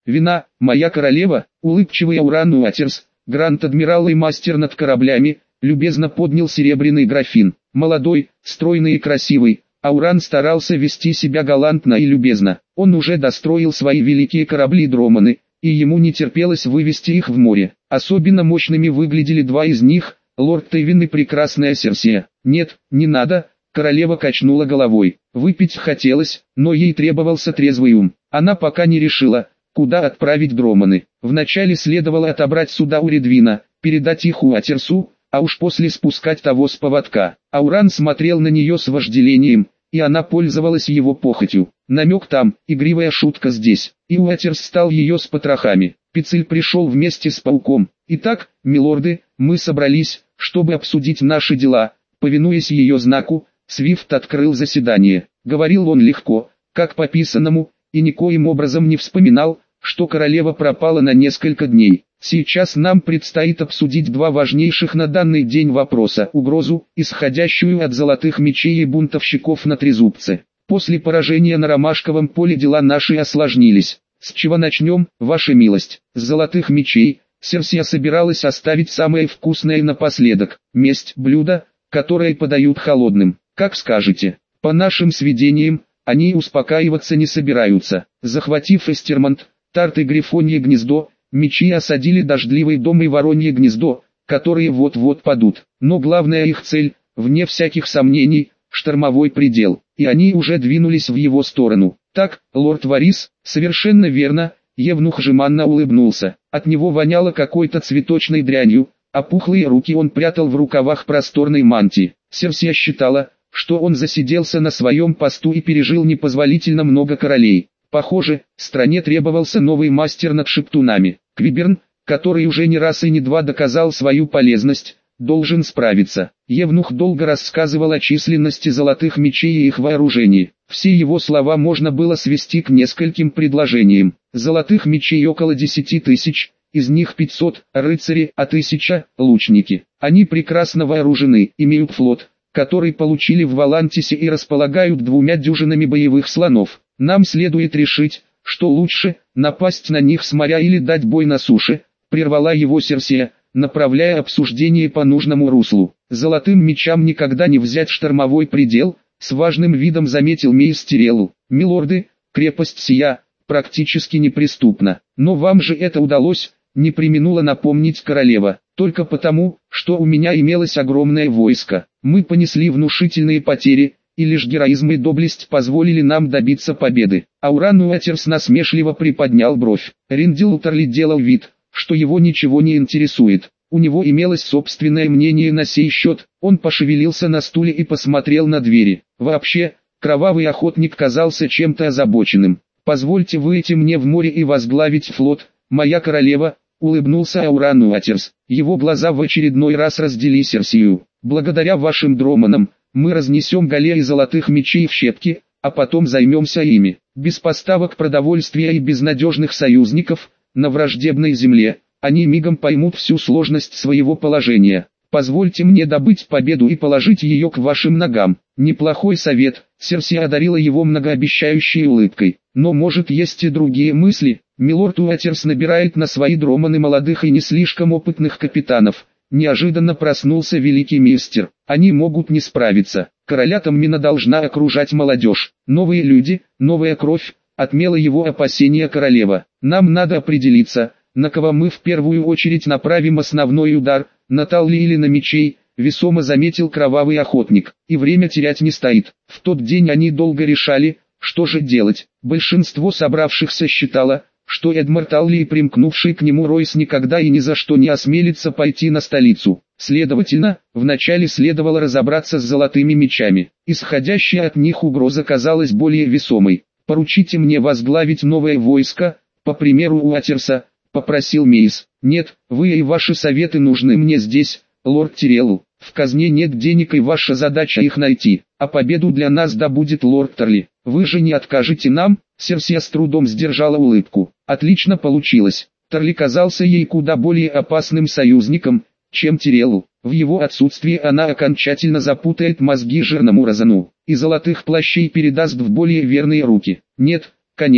вина, моя королева?» Улыбчивый Ауран Уатерс, гранд-адмирал и мастер над кораблями, любезно поднял серебряный графин. Молодой, стройный и красивый, Ауран старался вести себя галантно и любезно. Он уже достроил свои великие корабли-дроманы, и ему не терпелось вывести их в море. Особенно мощными выглядели два из них, лорд Тейвин и прекрасная Серсия. «Нет, не надо», королева качнула головой. Выпить хотелось, но ей требовался трезвый ум. Она пока не решила, куда отправить дроманы. Вначале следовало отобрать суда у Редвина, передать их Уатерсу, а уж после спускать того с поводка. Ауран смотрел на нее с вожделением, и она пользовалась его похотью. Намек там, игривая шутка здесь, и Уатерс стал ее с потрохами. Пицель пришел вместе с пауком. «Итак, милорды, мы собрались, чтобы обсудить наши дела». Повинуясь ее знаку, Свифт открыл заседание. Говорил он легко, как по писанному, и никоим образом не вспоминал, что королева пропала на несколько дней. Сейчас нам предстоит обсудить два важнейших на данный день вопроса: угрозу, исходящую от золотых мечей и бунтовщиков на Трезубце. После поражения на Ромашковом поле дела наши осложнились. С чего начнем, ваша милость? С золотых мечей. Серсия собиралась оставить самое вкусное напоследок. Месть — блюдо, которое подают холодным. Как скажете. По нашим сведениям, они успокаиваться не собираются. Захватив Эстермонт, Тарт и Грифонье гнездо, мечи осадили Дождливый дом и Воронье гнездо, которые вот-вот падут. Но главная их цель, вне всяких сомнений, штормовой предел, и они уже двинулись в его сторону. Так, лорд Варис, совершенно верно, евнух жеманно улыбнулся. От него воняло какой-то цветочной дрянью, а пухлые руки он прятал в рукавах просторной мантии. Серсия считала, что он засиделся на своем посту и пережил непозволительно много королей. Похоже, стране требовался новый мастер над шептунами. Квиберн, который уже не раз и не два доказал свою полезность, должен справиться. Евнух долго рассказывал о численности золотых мечей и их вооружении. Все его слова можно было свести к нескольким предложениям. Золотых мечей около 10 тысяч, из них 500 рыцари, а 1000 лучники. Они прекрасно вооружены, имеют флот, который получили в Валантисе, и располагают 2 дюжинами боевых слонов. Нам следует решить, что лучше, напасть на них с моря или дать бой на суше, прервала его Серсия, направляя обсуждение по нужному руслу. Золотым мечам никогда не взять штормовой предел, с важным видом заметил Мейс Тиреллу. Милорды, крепость сия практически неприступна. Но вам же это удалось, не преминула напомнить королева. Только потому, что у меня имелось огромное войско. Мы понесли внушительные потери, и лишь героизм и доблесть позволили нам добиться победы. Ауран Уатерс насмешливо приподнял бровь. Риндил Утерли делал вид, что его ничего не интересует. У него имелось собственное мнение на сей счет. Он пошевелился на стуле и посмотрел на двери. Вообще, кровавый охотник казался чем-то озабоченным. «Позвольте выйти мне в море и возглавить флот, моя королева», — улыбнулся Ауран Уатерс. Его глаза в очередной раз разделили Серсию. «Благодаря вашим дроманам, мы разнесем галеи золотых мечей в щепки, а потом займемся ими. Без поставок продовольствия и безнадежных союзников, на враждебной земле, они мигом поймут всю сложность своего положения. Позвольте мне добыть победу и положить ее к вашим ногам». Неплохой совет, Серсия одарила его многообещающей улыбкой. Но может есть и другие мысли. Милорд Уатерс набирает на свои дроманы молодых и не слишком опытных капитанов. Неожиданно проснулся великий мистер. Они могут не справиться. Короля Таммина должна окружать молодежь. Новые люди, новая кровь, отмела его опасения королева. Нам надо определиться, на кого мы в первую очередь направим основной удар, на Талли или на мечей, весомо заметил кровавый охотник. И время терять не стоит. В тот день они долго решали, что же делать. Большинство собравшихся считало, что Эдмар Талли и примкнувший к нему Ройс никогда и ни за что не осмелится пойти на столицу. Следовательно, вначале следовало разобраться с золотыми мечами. Исходящая от них угроза казалась более весомой. «Поручите мне возглавить новое войско, по примеру Уатерса», — попросил Мейс. «Нет, вы и ваши советы нужны мне здесь, лорд Тиреллу. В казне нет денег, и ваша задача их найти, а победу для нас добудет лорд Тарли. Вы же не откажете нам?» Серсия с трудом сдержала улыбку. Отлично получилось. Тарли казался ей куда более опасным союзником, чем Тиреллу. В его отсутствие она окончательно запутает мозги жирному Розану, и золотых плащей передаст в более верные руки. Нет, конечно,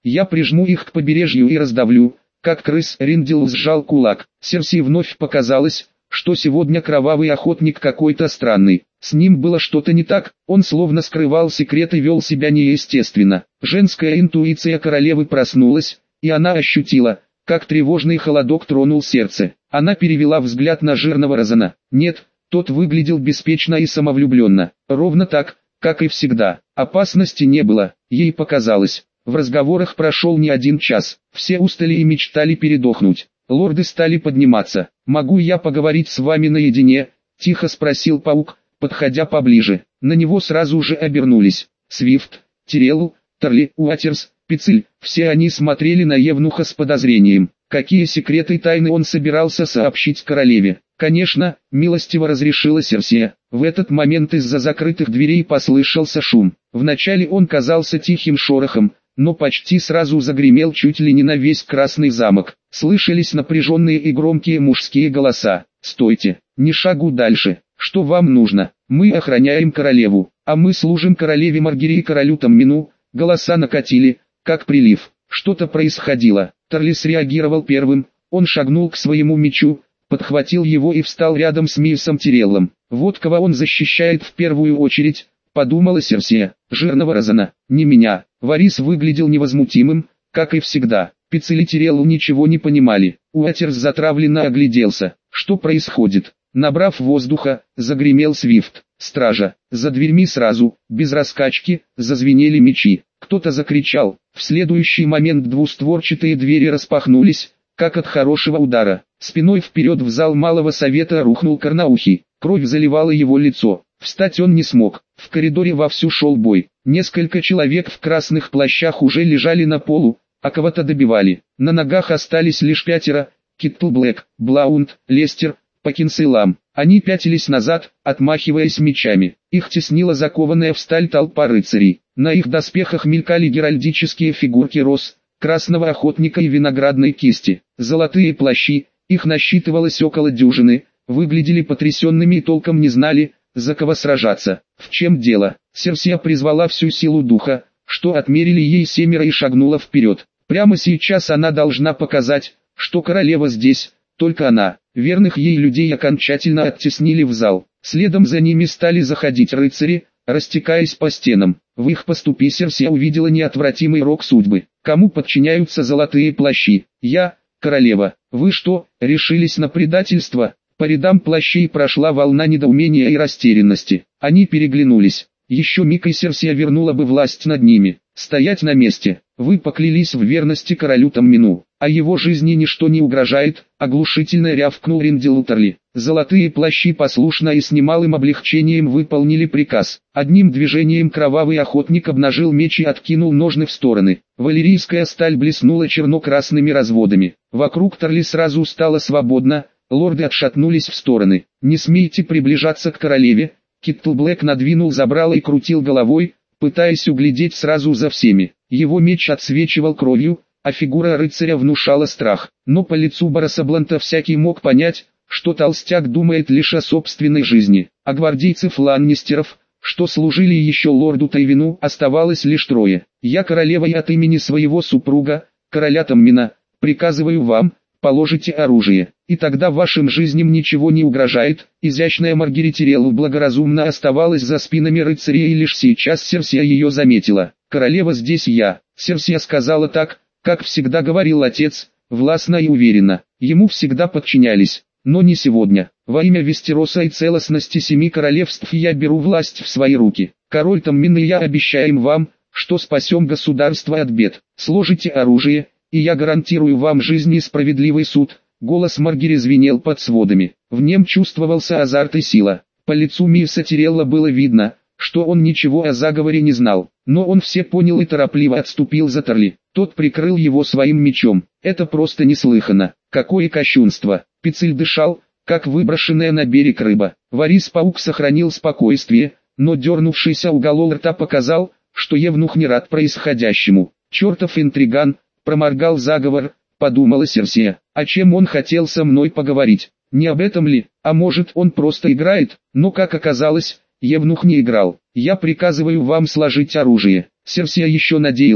Я прижму их к побережью и раздавлю, как крыс. Риндил сжал кулак. Серсии вновь показалось, что сегодня кровавый охотник какой-то странный. С ним было что-то не так, он словно скрывал секрет и вел себя неестественно. Женская интуиция королевы проснулась, и она ощутила, как тревожный холодок тронул сердце. Она перевела взгляд на жирного Розана. Нет, тот выглядел беспечно и самовлюбленно. Ровно так, как и всегда. Опасности не было, ей показалось. В разговорах прошел не один час. Все устали и мечтали передохнуть. Лорды стали подниматься. «Могу я поговорить с вами наедине?» – тихо спросил паук, подходя поближе. На него сразу же обернулись. Свифт, Тирелл, Тарли, Уотерс, Пиццель. Все они смотрели на Евнуха с подозрением. Какие секреты и тайны он собирался сообщить королеве? Конечно, милостиво разрешила Серсия. В этот момент из-за закрытых дверей послышался шум. Вначале он казался тихим шорохом, но почти сразу загремел чуть ли не на весь Красный замок. Слышались напряженные и громкие мужские голоса. «Стойте, ни шагу дальше. Что вам нужно? Мы охраняем королеву, а мы служим королеве Маргире и королю Таммину». Голоса накатили, как прилив. Что-то происходило. Тарли среагировал первым. Он шагнул к своему мечу, подхватил его и встал рядом с Миусом Тиреллом. Вот кого он защищает в первую очередь, подумала Серсия. Жирного Розана, не меня. Варис выглядел невозмутимым, как и всегда. Пиццель и Тирелл ничего не понимали. Уотерс затравленно огляделся. Что происходит? Набрав воздуха, загремел Свифт. Стража. За дверьми сразу, без раскачки, зазвенели мечи. Кто-то закричал. В следующий момент двустворчатые двери распахнулись, как от хорошего удара. Спиной вперед в зал малого совета рухнул Карнаухий. Кровь заливала его лицо. Встать он не смог. В коридоре вовсю шел бой. Несколько человек в красных плащах уже лежали на полу, а кого-то добивали. На ногах остались лишь 5: Киттл Блэк, Блаунд, Лестер, Покинс и Лам. Они пятились назад, отмахиваясь мечами. Их теснила закованная в сталь толпа рыцарей. На их доспехах мелькали геральдические фигурки роз, красного охотника и виноградной кисти. Золотые плащи, их насчитывалось около дюжины, выглядели потрясенными и толком не знали, за кого сражаться. В чем дело? Серсия призвала всю силу духа, что отмерили ей 7 и шагнула вперед. Прямо сейчас она должна показать, что королева здесь, только она. Верных ей людей окончательно оттеснили в зал. Следом за ними стали заходить рыцари, растекаясь по стенам. В их поступе Серсия увидела неотвратимый рок судьбы. Кому подчиняются золотые плащи? Я, королева. Вы что, решились на предательство? По рядам плащей прошла волна недоумения и растерянности. Они переглянулись. Еще миг и Серсия вернула бы власть над ними. Стоять на месте. Вы поклялись в верности королю Таммину, а его жизни ничто не угрожает, оглушительно рявкнул Риндил Тарли. Золотые плащи послушно и с немалым облегчением выполнили приказ. Одним движением кровавый охотник обнажил меч и откинул ножны в стороны. Валерийская сталь блеснула черно-красными разводами. Вокруг Тарли сразу стало свободно, лорды отшатнулись в стороны. «Не смейте приближаться к королеве!» Киттл Блэк надвинул забрало и крутил головой, пытаясь углядеть сразу за всеми. Его меч отсвечивал кровью, а фигура рыцаря внушала страх. Но по лицу Бараса Бланта всякий мог понять, что толстяк думает лишь о собственной жизни. А гвардейцев Ланнистеров, что служили еще лорду Тайвину, оставалось лишь 3. «Я королева и от имени своего супруга, короля Таммина, приказываю вам, положите оружие, и тогда вашим жизням ничего не угрожает». Изящная Маргире Тирелл благоразумно оставалась за спинами рыцарей, и лишь сейчас Серсия ее заметила. «Королева, здесь я». Серсия сказала так, как всегда говорил отец, властно и уверенно. Ему всегда подчинялись, но не сегодня. «Во имя Вестероса и целостности 7 королевств я беру власть в свои руки. Король Таммин и я обещаем вам, что спасем государство от бед. Сложите оружие, и я гарантирую вам жизнь и справедливый суд». Голос Маргири звенел под сводами. В нем чувствовался азарт и сила. По лицу Миуса Тирелла было видно, что он ничего о заговоре не знал. Но он все понял и торопливо отступил за Тарли. Тот прикрыл его своим мечом. Это просто неслыханно. Какое кощунство! Пиццель дышал, как выброшенная на берег рыба. Варис-паук сохранил спокойствие, но дернувшийся уголок рта показал, что Евнух не рад происходящему. «Чертов интриган!» — проморгал заговор, подумала Серсия. «О чем он хотел со мной поговорить? Не об этом ли? А может, он просто играет?» Но, как оказалось, Евнух не играл. «Я приказываю вам сложить оружие». Серсия еще надеялась,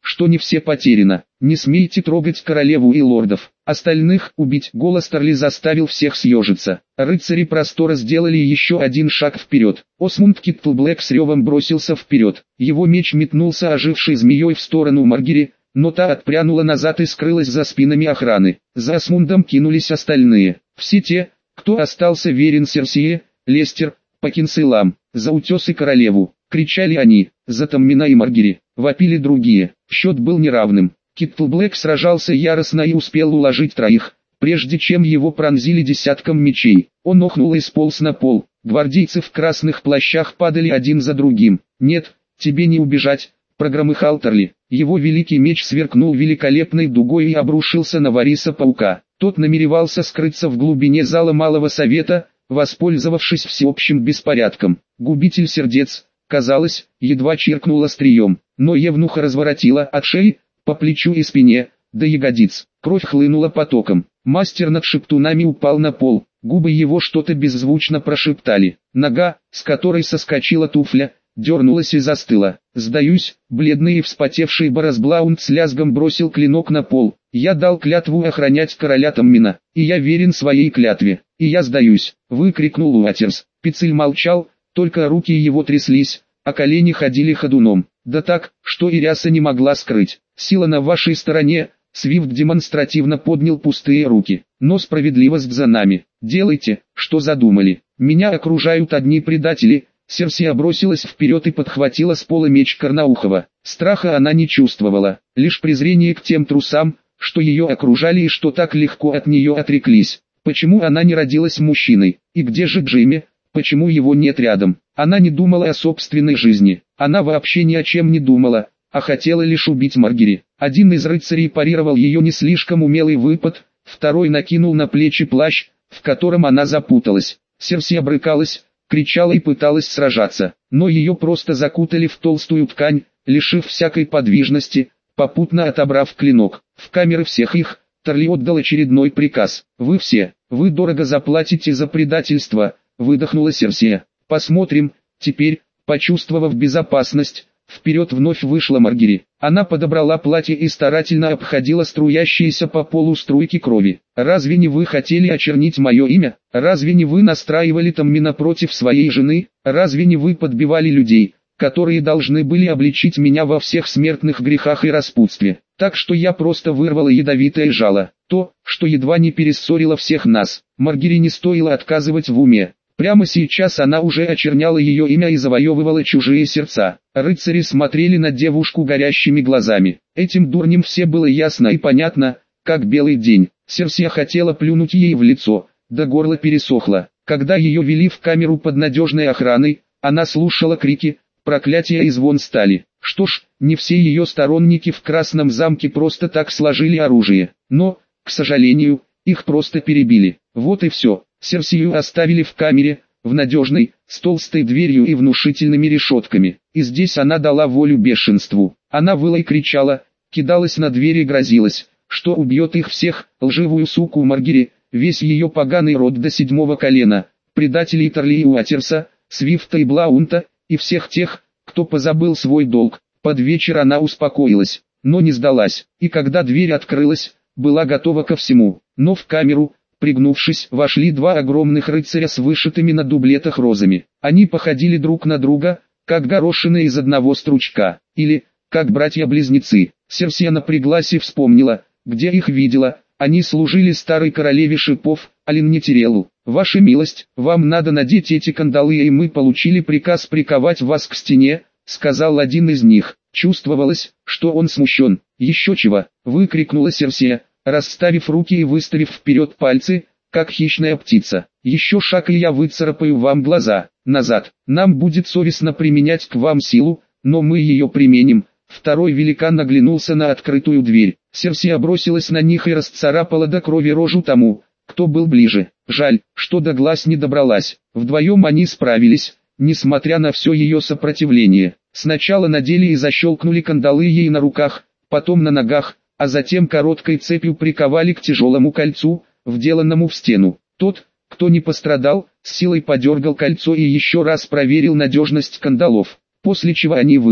что не все потеряно. Не смейте трогать королеву и лордов. Остальных убить. Голос Тарли заставил всех съежиться. Рыцари простора сделали еще один шаг вперед. Осмунд Киттлблэк с ревом бросился вперед. Его меч метнулся ожившей змеей в сторону Маргери, но та отпрянула назад и скрылась за спинами охраны. За Осмундом кинулись остальные. Все те, кто остался верен Серсее, Лестер, Пакинсейлам, за утесы королеву. Кричали они, за Таммина и Маргери. Вопили другие. Счет был неравным. Киттлблэк сражался яростно и успел уложить троих, прежде чем его пронзили десятком мечей. Он охнул и сполз на пол. Гвардейцы в красных плащах падали один за другим. «Нет, тебе не убежать», — прогромыхал Тарли. Его великий меч сверкнул великолепной дугой и обрушился на Вариса-паука. Тот намеревался скрыться в глубине зала Малого Совета, воспользовавшись всеобщим беспорядком. Губитель сердец, казалось, едва чиркнул острием, но евнуха разворотила от шеи, по плечу и спине, до ягодиц. Кровь хлынула потоком. Мастер над шептунами упал на пол, губы его что-то беззвучно прошептали. Нога, с которой соскочила туфля, дернулась и застыла. «Сдаюсь», бледный и вспотевший Боросблаунд с лязгом бросил клинок на пол. «Я дал клятву охранять короля Таммина, и я верен своей клятве, и я сдаюсь», выкрикнул Уатерс. Пицель молчал, только руки его тряслись, а колени ходили ходуном. Да так, что и ряса не могла скрыть. «Сила на вашей стороне», Свифт демонстративно поднял пустые руки. «Но справедливость за нами. Делайте, что задумали. Меня окружают одни предатели». Серсия бросилась вперед и подхватила с пола меч Карнаухова. Страха она не чувствовала, лишь презрение к тем трусам, что ее окружали и что так легко от нее отреклись. Почему она не родилась мужчиной? И где же Джимми? Почему его нет рядом? Она не думала о собственной жизни. Она вообще ни о чем не думала, а хотела лишь убить Маргери. Один из рыцарей парировал ее не слишком умелый выпад, второй накинул на плечи плащ, в котором она запуталась. Серсия брыкалась, кричала и пыталась сражаться, но ее просто закутали в толстую ткань, лишив всякой подвижности, попутно отобрав клинок. В камеры всех их, Тарли отдал очередной приказ. «Вы все, вы дорого заплатите за предательство», выдохнула Серсия. «Посмотрим, теперь», почувствовав безопасность, вперед вновь вышла Маргери. Она подобрала платье и старательно обходила струящиеся по полу струйки крови. «Разве не вы хотели очернить мое имя? Разве не вы настраивали Таммина против своей жены? Разве не вы подбивали людей, которые должны были обличить меня во всех смертных грехах и распутстве? Так что я просто вырвала ядовитое жало. То, что едва не перессорило всех нас. Маргери не стоило отказывать в уме. Прямо сейчас она уже очерняла ее имя и завоевывала чужие сердца. Рыцари смотрели на девушку горящими глазами. Этим дурням все было ясно и понятно, как белый день. Серсия хотела плюнуть ей в лицо, до горла пересохло. Когда ее вели в камеру под надежной охраной, она слушала крики, проклятия и звон стали. Что ж, не все ее сторонники в Красном замке просто так сложили оружие. Но, к сожалению, их просто перебили. Вот и все. Серсию оставили в камере, в надежной, с толстой дверью и внушительными решетками. И здесь она дала волю бешенству. Она выла и кричала, кидалась на дверь и грозилась, что убьет их всех, лживую суку Маргери, весь ее поганый род до 7-го колена, предателей Тарли и Уатерса, Свифта и Блаунта, и всех тех, кто позабыл свой долг. Под вечер она успокоилась, но не сдалась, и когда дверь открылась, была готова ко всему. Но в камеру, пригнувшись, вошли два огромных рыцаря с вышитыми на дублетах розами. Они походили друг на друга, как горошины из одного стручка, или, как братья-близнецы. Серсия напряглась и вспомнила, где их видела. Они служили старой королеве шипов, Алиннетерелу. «Ваша милость, вам надо надеть эти кандалы, и мы получили приказ приковать вас к стене», сказал один из них. Чувствовалось, что он смущен. «Еще чего!» — выкрикнула Серсия, расставив руки и выставив вперед пальцы, как хищная птица. «Еще шаг, и я выцарапаю вам глаза. Назад. Нам будет совестно применять к вам силу, но мы ее применим». Второй великан оглянулся на открытую дверь. Серсия бросилась на них и расцарапала до крови рожу тому, кто был ближе. Жаль, что до глаз не добралась. Вдвоем они справились, несмотря на все ее сопротивление. Сначала надели и защелкнули кандалы ей на руках, потом на ногах, а затем короткой цепью приковали к тяжелому кольцу, вделанному в стену. Тот, кто не пострадал, с силой подергал кольцо и еще раз проверил надежность кандалов, после чего они вышли.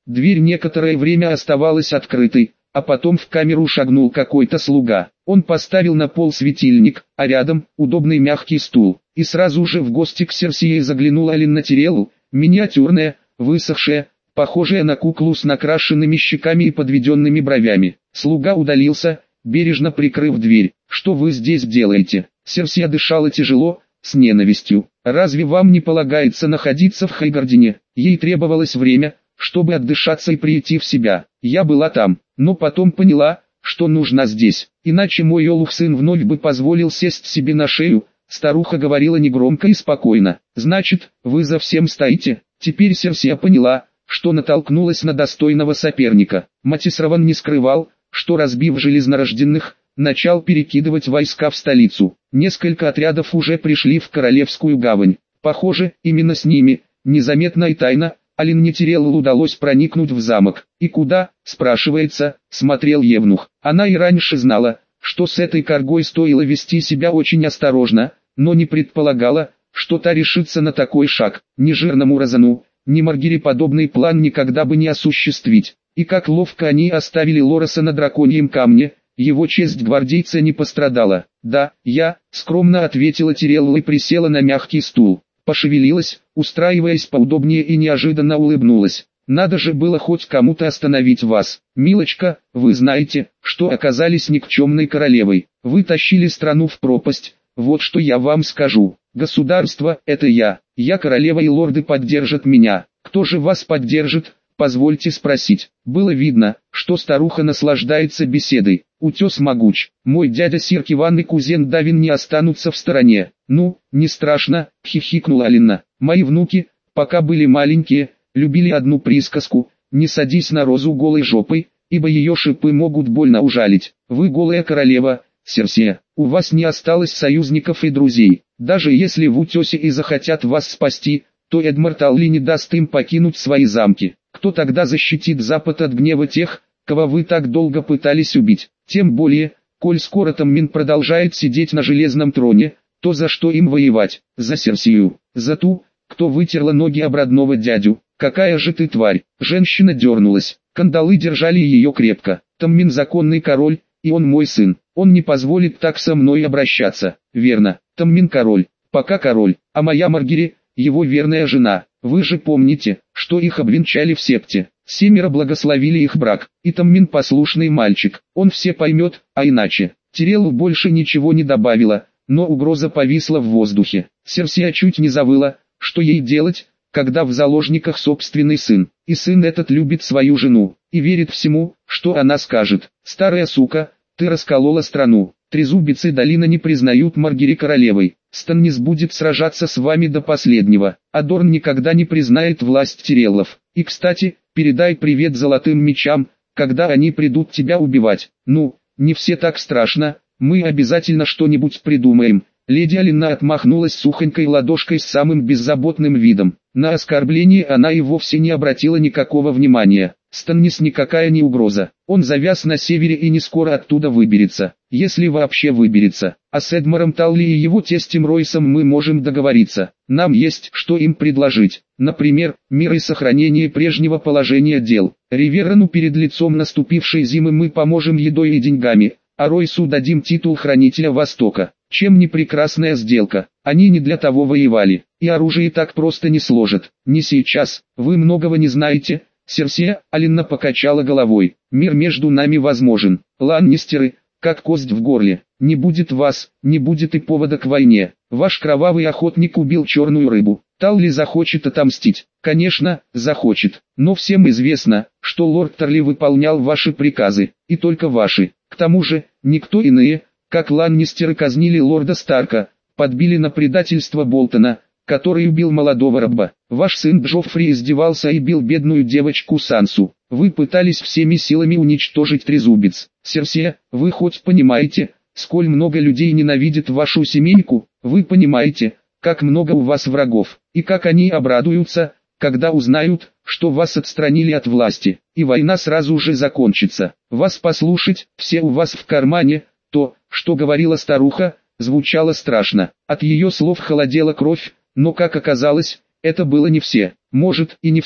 Дверь некоторое время оставалась открытой, а потом в камеру шагнул какой-то слуга. Он поставил на пол светильник, а рядом удобный мягкий стул. И сразу же в гости к Серсии заглянула Алина Тиреллу, миниатюрная, высохшая, похожая на куклу с накрашенными щеками и подведенными бровями. Слуга удалился, бережно прикрыв дверь. «Что вы здесь делаете?» Серсия дышала тяжело, с ненавистью. «Разве вам не полагается находиться в Хайгардене?» Ей требовалось время, чтобы отдышаться и прийти в себя. «Я была там, но потом поняла, что нужна здесь. Иначе мой олух-сын вновь бы позволил сесть себе на шею». Старуха говорила негромко и спокойно. «Значит, вы за всем стоите?» Теперь Серсия поняла, что натолкнулась на достойного соперника. Матисраван не скрывал, что, разбив железнорожденных, начал перекидывать войска в столицу. Несколько отрядов уже пришли в Королевскую гавань. Похоже, именно с ними, незаметно и тайно, Алине Тиреллу удалось проникнуть в замок. «И куда?» – спрашивается, смотрел Евнух. Она и раньше знала, что с этой коргой стоило вести себя очень осторожно, но не предполагала, что та решится на такой шаг. Ни жирному Розану, ни Маргире подобный план никогда бы не осуществить. И как ловко они оставили Лороса на драконьем камне, его честь гвардейца не пострадала. «Да, я», — скромно ответила Тирелла и присела на мягкий стул. Пошевелилась, устраиваясь поудобнее, и неожиданно улыбнулась. «Надо же было хоть кому-то остановить вас. Милочка, вы знаете, что оказались никчемной королевой. Вы тащили страну в пропасть, вот что я вам скажу. Государство – это я. Я королева, и лорды поддержат меня. Кто же вас поддержит? Позвольте спросить». Было видно, что старуха наслаждается беседой. «Утес могуч. Мой дядя Сир Киван и кузен Давин не останутся в стороне». «Ну, не страшно», — хихикнула Алина. «Мои внуки, пока были маленькие, любили одну присказку: не садись на розу голой жопой, ибо ее шипы могут больно ужалить. Вы голая королева, Серсия, у вас не осталось союзников и друзей. Даже если в утесе и захотят вас спасти, то Эдмард Алли не даст им покинуть свои замки. Кто тогда защитит Запад от гнева тех, кого вы так долго пытались убить? Тем более, коль скоро Таммин продолжает сидеть на железном троне, то за что им воевать? За Серсию, за ту, кто вытерла ноги об родного дядю. Какая же ты тварь!» Женщина дернулась, кандалы держали ее крепко. «Таммин законный король, и он мой сын. Он не позволит так со мной обращаться». «Верно, Таммин король, пока король, а моя Маргире – его верная жена. Вы же помните, что их обвенчали в септе. 7 благословили их брак, и Таммин послушный мальчик. Он все поймет, а иначе». Тиреллу больше ничего не добавила, но угроза повисла в воздухе. Серсия чуть не завыла, что ей делать, когда в заложниках собственный сын, и сын этот любит свою жену, и верит всему, что она скажет. «Старая сука, ты расколола страну. Трезубец и долина не признают Маргири королевой. Станнис будет сражаться с вами до последнего. Адорн никогда не признает власть Тиреллов. И, кстати, передай привет золотым мечам, когда они придут тебя убивать. Ну, не все так страшно, мы обязательно что-нибудь придумаем». Леди Алина отмахнулась сухонькой ладошкой с самым беззаботным видом. На оскорбление она и вовсе не обратила никакого внимания. Станнис никакая не угроза. Он завяз на севере и не скоро оттуда выберется, если вообще выберется. А с Эдмаром Талли и его тестем Ройсом мы можем договориться. Нам есть что им предложить. Например, мир и сохранение прежнего положения дел. Риверану перед лицом наступившей зимы мы поможем едой и деньгами, а Ройсу дадим титул хранителя Востока. Чем не прекрасная сделка? Они не для того воевали, и оружие так просто не сложат. Не сейчас, вы многого не знаете. Серсия, Алина покачала головой. Мир между нами возможен. Ланнистеры, как кость в горле. Не будет вас, не будет и повода к войне. Ваш кровавый охотник убил черную рыбу. Талли захочет отомстить. Конечно, захочет. Но всем известно, что лорд Тарли выполнял ваши приказы, и только ваши. К тому же, никто иные, как Ланнистеры, казнили лорда Старка, подбили на предательство Болтона, который убил молодого раба. Ваш сын Джоффри издевался и бил бедную девочку Сансу. Вы пытались всеми силами уничтожить Трезубец. Серсия, вы хоть понимаете, сколь много людей ненавидит вашу семейку? Вы понимаете, как много у вас врагов, и как они обрадуются, когда узнают, что вас отстранили от власти, и война сразу же закончится. Вас послушать, все у вас в кармане. То, что говорила старуха, звучало страшно. От ее слов холодела кровь, но, как оказалось, это было не все. Может, и не все,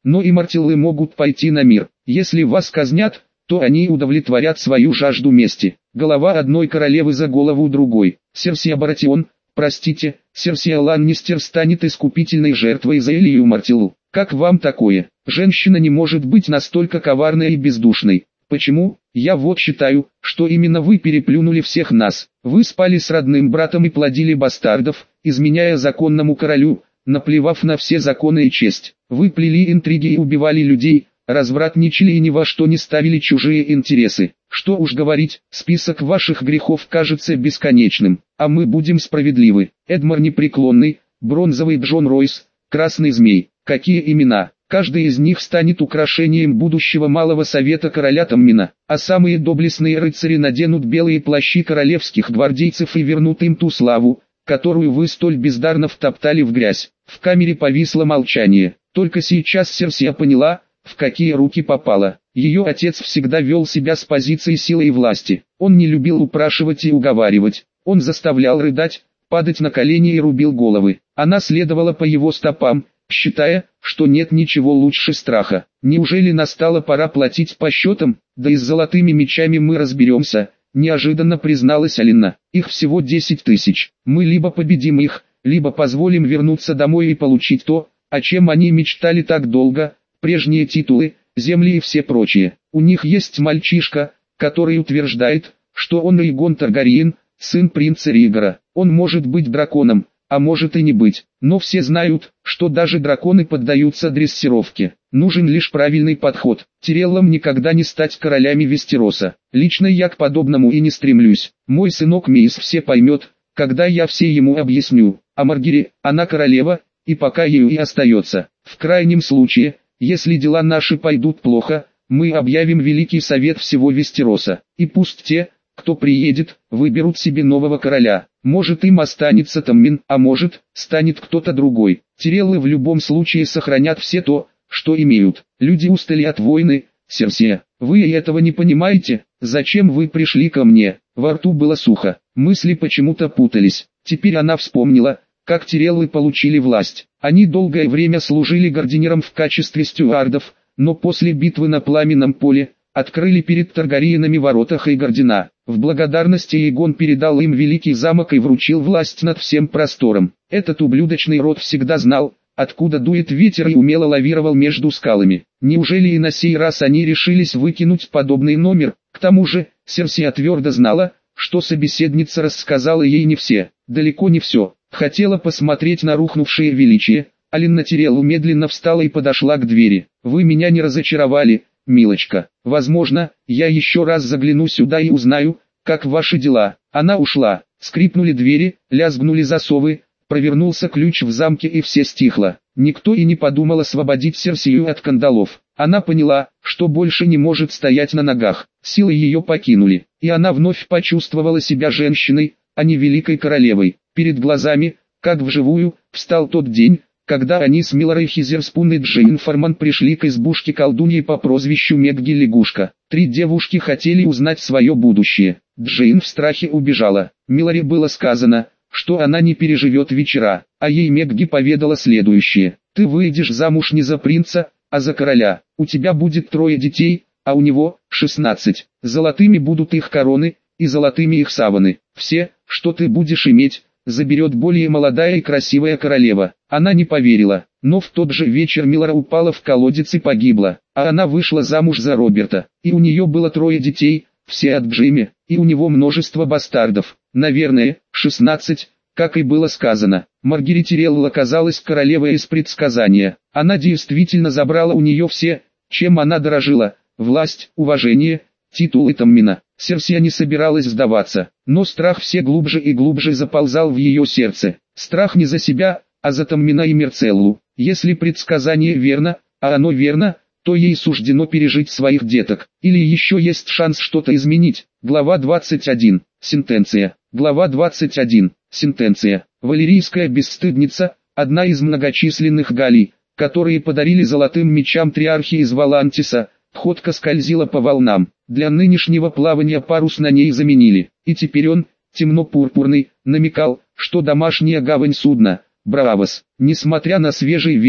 но и мартиллы могут пойти на мир. Если вас казнят, то они удовлетворят свою жажду мести. Голова одной королевы за голову другой. Серсия Баратион, простите, Серсия Ланнистер станет искупительной жертвой за Элию Мартиллу. Как вам такое? Женщина не может быть настолько коварной и бездушной. Почему? Я вот считаю, что именно вы переплюнули всех нас. Вы спали с родным братом и плодили бастардов, изменяя законному королю, наплевав на все законы и честь. Вы плели интриги и убивали людей, развратничали и ни во что не ставили чужие интересы. Что уж говорить, список ваших грехов кажется бесконечным, а мы будем справедливы. Эдмар Непреклонный, Бронзовый Джон Ройс, Красный Змей. Какие имена? Каждый из них станет украшением будущего малого совета короля Таммина, а самые доблестные рыцари наденут белые плащи королевских гвардейцев и вернут им ту славу, которую вы столь бездарно втоптали в грязь. В камере повисло молчание. Только сейчас Серсия поняла, в какие руки попала. Ее отец всегда вел себя с позиции силы и власти. Он не любил упрашивать и уговаривать. Он заставлял рыдать, падать на колени и рубил головы. Она следовала по его стопам, считая, что нет ничего лучше страха. Неужели настала пора платить по счетам? Да и с золотыми мечами мы разберемся, неожиданно призналась Алина. Их всего 10 тысяч. Мы либо победим их, либо позволим вернуться домой и получить то, о чем они мечтали так долго, прежние титулы, земли и все прочее. У них есть мальчишка, который утверждает, что он Эйгон Таргариен, сын принца Ригора. Он может быть драконом, а может и не быть, но все знают, что даже драконы поддаются дрессировке. Нужен лишь правильный подход. Тиреллам никогда не стать королями Вестероса. Лично я к подобному и не стремлюсь. Мой сынок Мейс все поймет, когда я все ему объясню. А Маргири, она королева, и пока ею и остается. В крайнем случае, если дела наши пойдут плохо, мы объявим Великий Совет всего Вестероса. И пусть те, кто приедет, выберут себе нового короля. Может им останется Таммин, а может, станет кто-то другой. Тиреллы в любом случае сохранят все то, что имеют. Люди устали от войны, Серсия. Вы и этого не понимаете? Зачем вы пришли ко мне? Во рту было сухо, мысли почему-то путались. Теперь она вспомнила, как Тиреллы получили власть. Они долгое время служили Гординерам в качестве стюардов, но после битвы на Пламенном поле, открыли перед Таргариенами ворота Хейгардина. В благодарности Эйгон передал им Великий замок и вручил власть над всем простором. Этот ублюдочный род всегда знал, откуда дует ветер, и умело лавировал между скалами. Неужели и на сей раз они решились выкинуть подобный номер? К тому же, Серсия твердо знала, что собеседница рассказала ей не все, далеко не все. Хотела посмотреть на рухнувшее величие. Алина Тиреллу медленно встала и подошла к двери. «Вы меня не разочаровали, милочка. Возможно, я еще раз загляну сюда и узнаю, как ваши дела». Она ушла. Скрипнули двери, лязгнули засовы, провернулся ключ в замке и все стихло. Никто и не подумал освободить Серсию от кандалов. Она поняла, что больше не может стоять на ногах. Силы ее покинули, и она вновь почувствовала себя женщиной, а не великой королевой. Перед глазами, как вживую, встал тот день, когда они с Милорой Хизерспун и Джейн Форман пришли к избушке колдуньи по прозвищу Мегги Лягушка. 3 девушки хотели узнать свое будущее. Джейн в страхе убежала. Милоре было сказано, что она не переживет вечера, а ей Мегги поведала следующее. «Ты выйдешь замуж не за принца, а за короля. У тебя будет 3 детей, а у него 16. Золотыми будут их короны, и золотыми их саваны. Все, что ты будешь иметь, заберет более молодая и красивая королева». Она не поверила, но в тот же вечер Милора упала в колодец и погибла, а она вышла замуж за Роберта, и у нее было 3 детей, все от Джейми, и у него множество бастардов, наверное, 16, как и было сказано. Маргири Тирелла казалась королевой из предсказания. Она действительно забрала у нее все, чем она дорожила: власть, уважение, титулы Таммина. Серсия не собиралась сдаваться, но страх все глубже и глубже заползал в ее сердце. Страх не за себя, а за Таммина и Мирцеллу. Если предсказание верно, а оно верно, то ей суждено пережить своих деток. Или еще есть шанс что-то изменить. Глава 21. Сентенция. Глава 21. Сентенция. Валерийская бесстыдница, одна из многочисленных галей, которые подарили золотым мечам триархи из Валантиса, ходко скользила по волнам. Для нынешнего плавания парус на ней заменили, и теперь он, темно-пурпурный, намекал, что домашняя гавань судна, Браавос, несмотря на свежий ветер,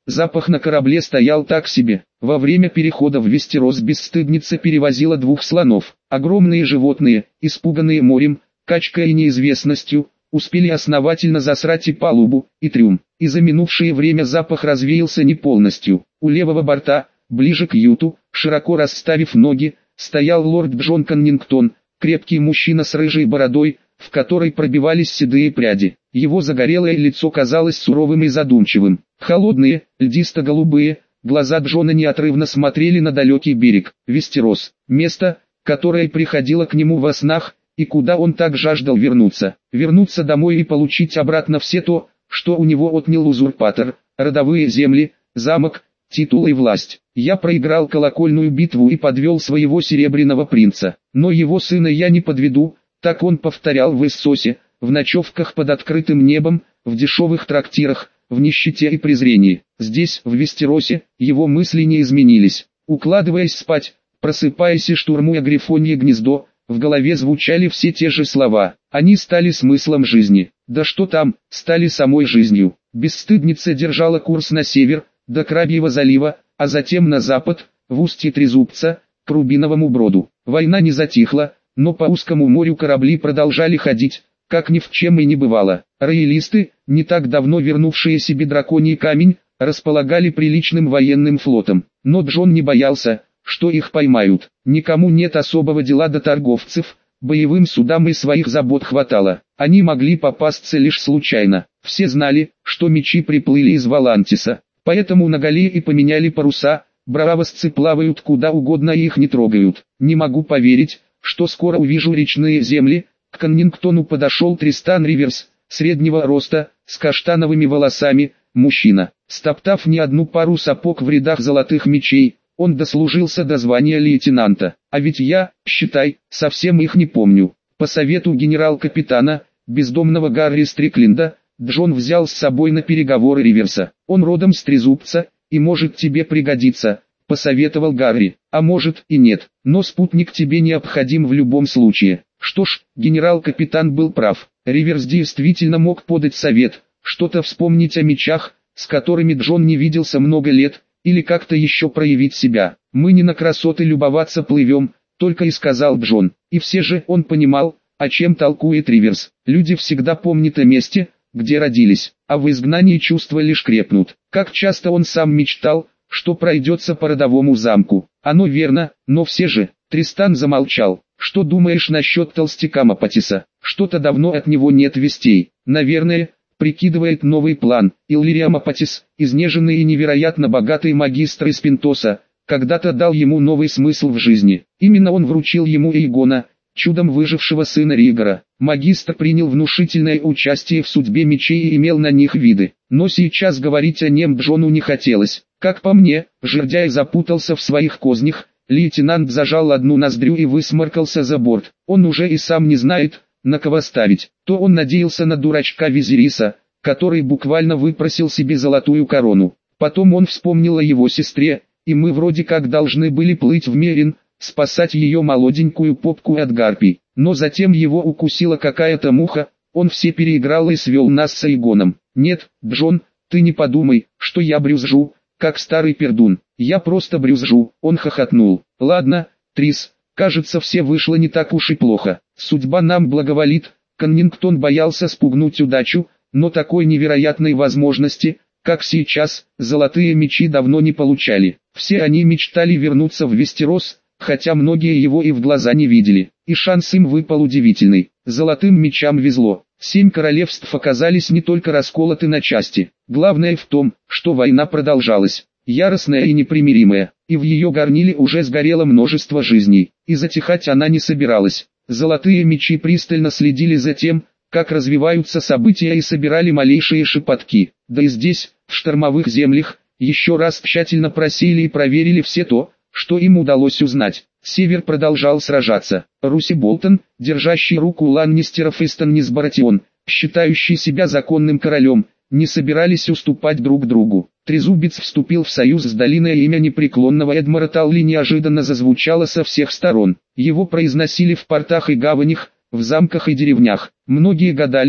запах на корабле стоял так себе. Во время перехода в Вестерос бесстыдница перевозила 2 слонов. Огромные животные, испуганные морем, качкой и неизвестностью, успели основательно засрать и палубу, и трюм. И за минувшее время запах развеялся не полностью. У левого борта, ближе к юту, широко расставив ноги, стоял лорд Джон Коннингтон, крепкий мужчина с рыжей бородой, в которой пробивались седые пряди. Его загорелое лицо казалось суровым и задумчивым. Холодные, льдисто-голубые, глаза Джона неотрывно смотрели на далекий берег. Вестерос, место, которое приходило к нему во снах, и куда он так жаждал вернуться. Вернуться домой и получить обратно все то, что у него отнял узурпатор, родовые земли, замок, титул и власть. Я проиграл колокольную битву и подвел своего серебряного принца, но его сына я не подведу, так он повторял в Иссосе, в ночевках под открытым небом, в дешевых трактирах, в нищете и презрении. Здесь, в Вестеросе, его мысли не изменились. Укладываясь спать, просыпаясь и штурмуя Грифонье гнездо, в голове звучали все те же слова. Они стали смыслом жизни. Да что там, стали самой жизнью. Бесстыдница держала курс на север, до Крабьего залива, а затем на запад, в устье Трезубца, к Рубиновому броду. Война не затихла, но по узкому морю корабли продолжали ходить, как ни в чем и не бывало. Роялисты, не так давно вернувшие себе драконий камень, располагали приличным военным флотом. Но Джон не боялся, что их поймают. Никому нет особого дела до торговцев, боевым судам и своих забот хватало. Они могли попасться лишь случайно. Все знали, что мечи приплыли из Валантиса, поэтому нагали и поменяли паруса, бравосцы плавают куда угодно и их не трогают. Не могу поверить, что скоро увижу речные земли. К Коннингтону подошел Тристан Риверс, среднего роста, с каштановыми волосами, мужчина. Стоптав не одну пару сапог в рядах золотых мечей, он дослужился до звания лейтенанта. А ведь я, считай, совсем их не помню. По совету генерал-капитана, бездомного Гарри Стрикленда, Джон взял с собой на переговоры Риверса. Он родом с Трезубца, и может тебе пригодиться, посоветовал Гарри. А может и нет, но спутник тебе необходим в любом случае. Что ж, генерал-капитан был прав. Риверс действительно мог подать совет, что-то вспомнить о мечах, с которыми Джон не виделся много лет, или как-то еще проявить себя. Мы не на красоты любоваться плывем, только и сказал Джон. И все же он понимал, о чем толкует Риверс. Люди всегда помнят о месте, где родились, а в изгнании чувства лишь крепнут. Как часто он сам мечтал, что пройдется по родовому замку. Оно верно, но все же. Тристан замолчал. Что думаешь насчет толстяка Мапатиса? Что-то давно от него нет вестей. Наверное, прикидывает новый план. Иллирия Мапатис, изнеженный и невероятно богатый магистр из Пинтоса, когда-то дал ему новый смысл в жизни. Именно он вручил ему Эйгона, чудом выжившего сына Ригора. Магистр принял внушительное участие в судьбе мечей и имел на них виды. Но сейчас говорить о нем Джону не хотелось. Как по мне, жердяй запутался в своих кознях. Лейтенант зажал одну ноздрю и высморкался за борт. Он уже и сам не знает, на кого ставить. То он надеялся на дурачка Визериса, который буквально выпросил себе золотую корону. Потом он вспомнил о его сестре, и мы вроде как должны были плыть в Мерин, спасать ее молоденькую попку от гарпий. Но затем его укусила какая-то муха, он все переиграл и свел нас с Эйгоном. Нет, Джон, ты не подумай, что я брюзжу, как старый пердун. Я просто брюзжу. Он хохотнул. Ладно, Трис, кажется, все вышло не так уж и плохо. Судьба нам благоволит. Коннингтон боялся спугнуть удачу, но такой невероятной возможности, как сейчас, золотые мечи давно не получали. Все они мечтали вернуться в Вестерос, хотя многие его и в глаза не видели. И шанс им выпал удивительный. Золотым мечам везло. 7 королевств оказались не только расколоты на части. Главное в том, что война продолжалась, яростная и непримиримая, и в ее горниле уже сгорело множество жизней, и затихать она не собиралась. Золотые мечи пристально следили за тем, как развиваются события и собирали малейшие шепотки. Да и здесь, в штормовых землях, еще раз тщательно просеяли и проверили все то, что им удалось узнать. Север продолжал сражаться. Руси Болтон, держащий руку Ланнистеров и Станнис Баратион, считающий себя законным королем, не собирались уступать друг другу. Трезубец вступил в союз с долиной, имя непреклонного Эдмара Талли неожиданно зазвучало со всех сторон. Его произносили в портах и гаванях, в замках и деревнях. Многие гадали,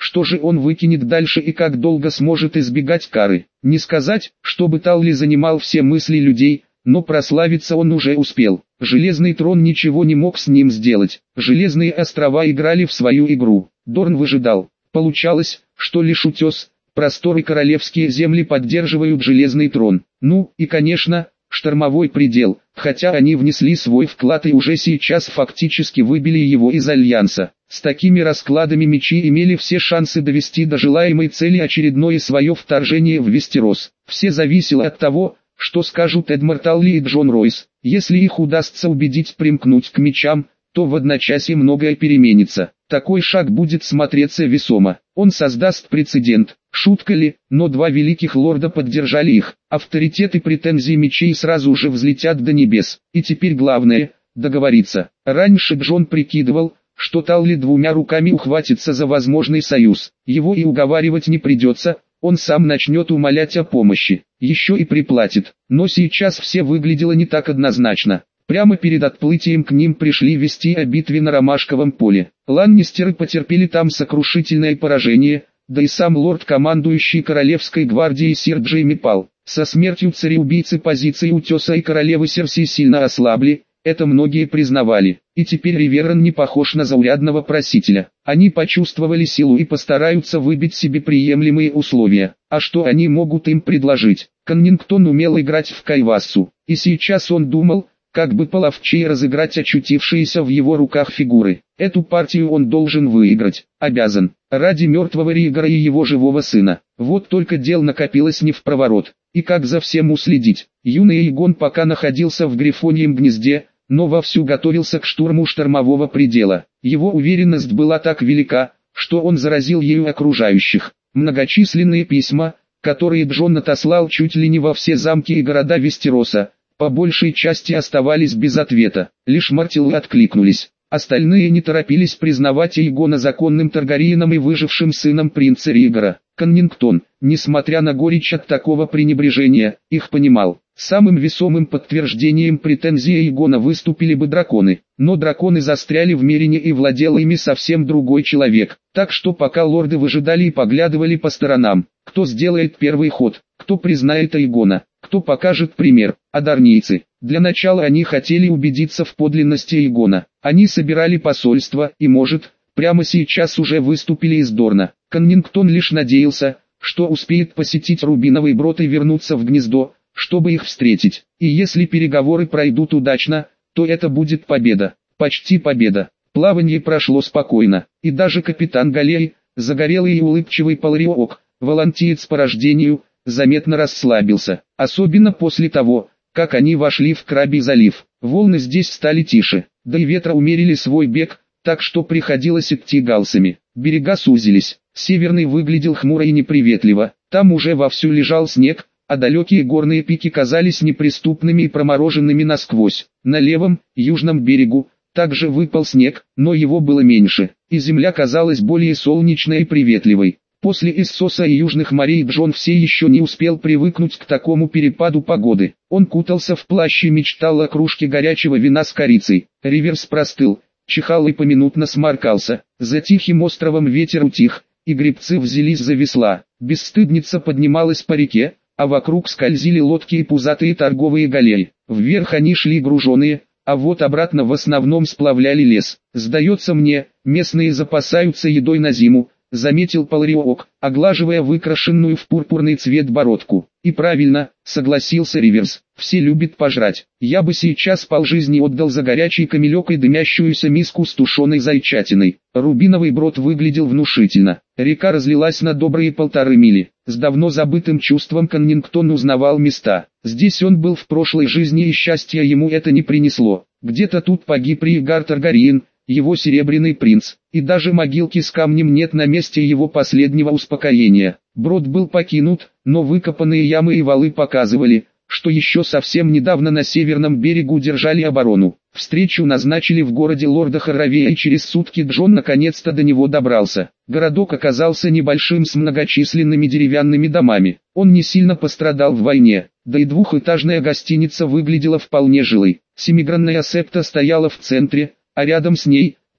что же он выкинет дальше и как долго сможет избегать кары. Не сказать, чтобы Талли занимал все мысли людей, но прославиться он уже успел. Железный трон ничего не мог с ним сделать. Железные острова играли в свою игру. Дорн выжидал. Получалось, что лишь утес, просторы королевские земли поддерживают железный трон. Ну, и конечно, штормовой предел, хотя они внесли свой вклад и уже сейчас фактически выбили его из Альянса. С такими раскладами мечи имели все шансы довести до желаемой цели очередное свое вторжение в Вестерос. Все зависело от того, что скажут Эдмар Талли и Джон Ройс. Если их удастся убедить примкнуть к мечам, то в одночасье многое переменится. Такой шаг будет смотреться весомо. Он создаст прецедент. Шутка ли, но два великих лорда поддержали их. Авторитет и претензии мечей сразу же взлетят до небес. И теперь главное – договориться. Раньше Джон прикидывал, что Талли двумя руками ухватится за возможный союз. Его и уговаривать не придется, он сам начнет умолять о помощи. Еще и приплатит. Но сейчас все выглядело не так однозначно. Прямо перед отплытием к ним пришли вести о битве на Ромашковом поле. Ланнистеры потерпели там сокрушительное поражение, да и сам лорд-командующий Королевской гвардией сир Джейми пал. Со смертью цареубийцы позиции Утеса и королевы Серси сильно ослабли, это многие признавали. И теперь Риверан не похож на заурядного просителя. Они почувствовали силу и постараются выбить себе приемлемые условия. А что они могут им предложить? Коннингтон умел играть в кайвассу, и сейчас он думал, как бы половчее разыграть очутившиеся в его руках фигуры. Эту партию он должен выиграть, обязан, ради мертвого Ригора и его живого сына. Вот только дел накопилось не впроворот, и как за всем уследить. Юный Эйгон пока находился в Грифоньем гнезде, но вовсю готовился к штурму штормового предела. Его уверенность была так велика, что он заразил ею окружающих. Многочисленные письма, которые Джон отослал чуть ли не во все замки и города Вестероса, по большей части оставались без ответа. Лишь Мартиллы откликнулись. Остальные не торопились признавать Эйгона законным Таргариеном и выжившим сыном принца Ригора. Коннингтон, несмотря на горечь от такого пренебрежения, их понимал. Самым весомым подтверждением претензий Эйгона выступили бы драконы. Но драконы застряли в Мерине и владел ими совсем другой человек. Так что пока лорды выжидали и поглядывали по сторонам, кто сделает первый ход, кто признает Эйгона, кто покажет пример. Адарнийцы. Для начала они хотели убедиться в подлинности Эйгона. Они собирали посольство и, может, прямо сейчас уже выступили из Дорна. Коннингтон лишь надеялся, что успеет посетить Рубиновый Брод и вернуться в гнездо, чтобы их встретить. И если переговоры пройдут удачно, то это будет победа. Почти победа. Плавание прошло спокойно, и даже капитан Галей, загорелый и улыбчивый Палриок, волантиец по рождению, заметно расслабился. Особенно после того, как они вошли в Крабий залив. Волны здесь стали тише, да и ветра умерили свой бег, так что приходилось идти галсами. Берега сузились, северный выглядел хмуро и неприветливо, там уже вовсю лежал снег, а далекие горные пики казались неприступными и промороженными насквозь. На левом, южном берегу, также выпал снег, но его было меньше, и земля казалась более солнечной и приветливой. После Иссоса и южных морей Джон все еще не успел привыкнуть к такому перепаду погоды. Он кутался в плащ и мечтал о кружке горячего вина с корицей. Риверс простыл, чихал и поминутно сморкался. За тихим островом ветер утих, и гребцы взялись за весла. Бесстыдница поднималась по реке, а вокруг скользили лодки и пузатые торговые галеи. Вверх они шли груженые, а вот обратно в основном сплавляли лес. «Сдается мне, местные запасаются едой на зиму», — заметил Палриок, оглаживая выкрашенную в пурпурный цвет бородку. «И правильно», — согласился Риверс, — «все любят пожрать. Я бы сейчас полжизни отдал за горячий камелек и дымящуюся миску с тушеной зайчатиной». Рубиновый Брод выглядел внушительно. Река разлилась на добрые 1,5 мили. С давно забытым чувством Коннингтон узнавал места. Здесь он был в прошлой жизни, и счастья ему это не принесло. Где-то тут погиб Ригар Таргариен, его серебряный принц, и даже могилки с камнем нет на месте его последнего успокоения. Брод был покинут, но выкопанные ямы и валы показывали, что еще совсем недавно на северном берегу держали оборону. Встречу назначили в городе лорда Харавея, и через сутки Джон наконец-то до него добрался. Городок оказался небольшим с многочисленными деревянными домами. Он не сильно пострадал в войне, да и двухэтажная гостиница выглядела вполне жилой. Семигранная септа стояла в центре, а рядом с ней,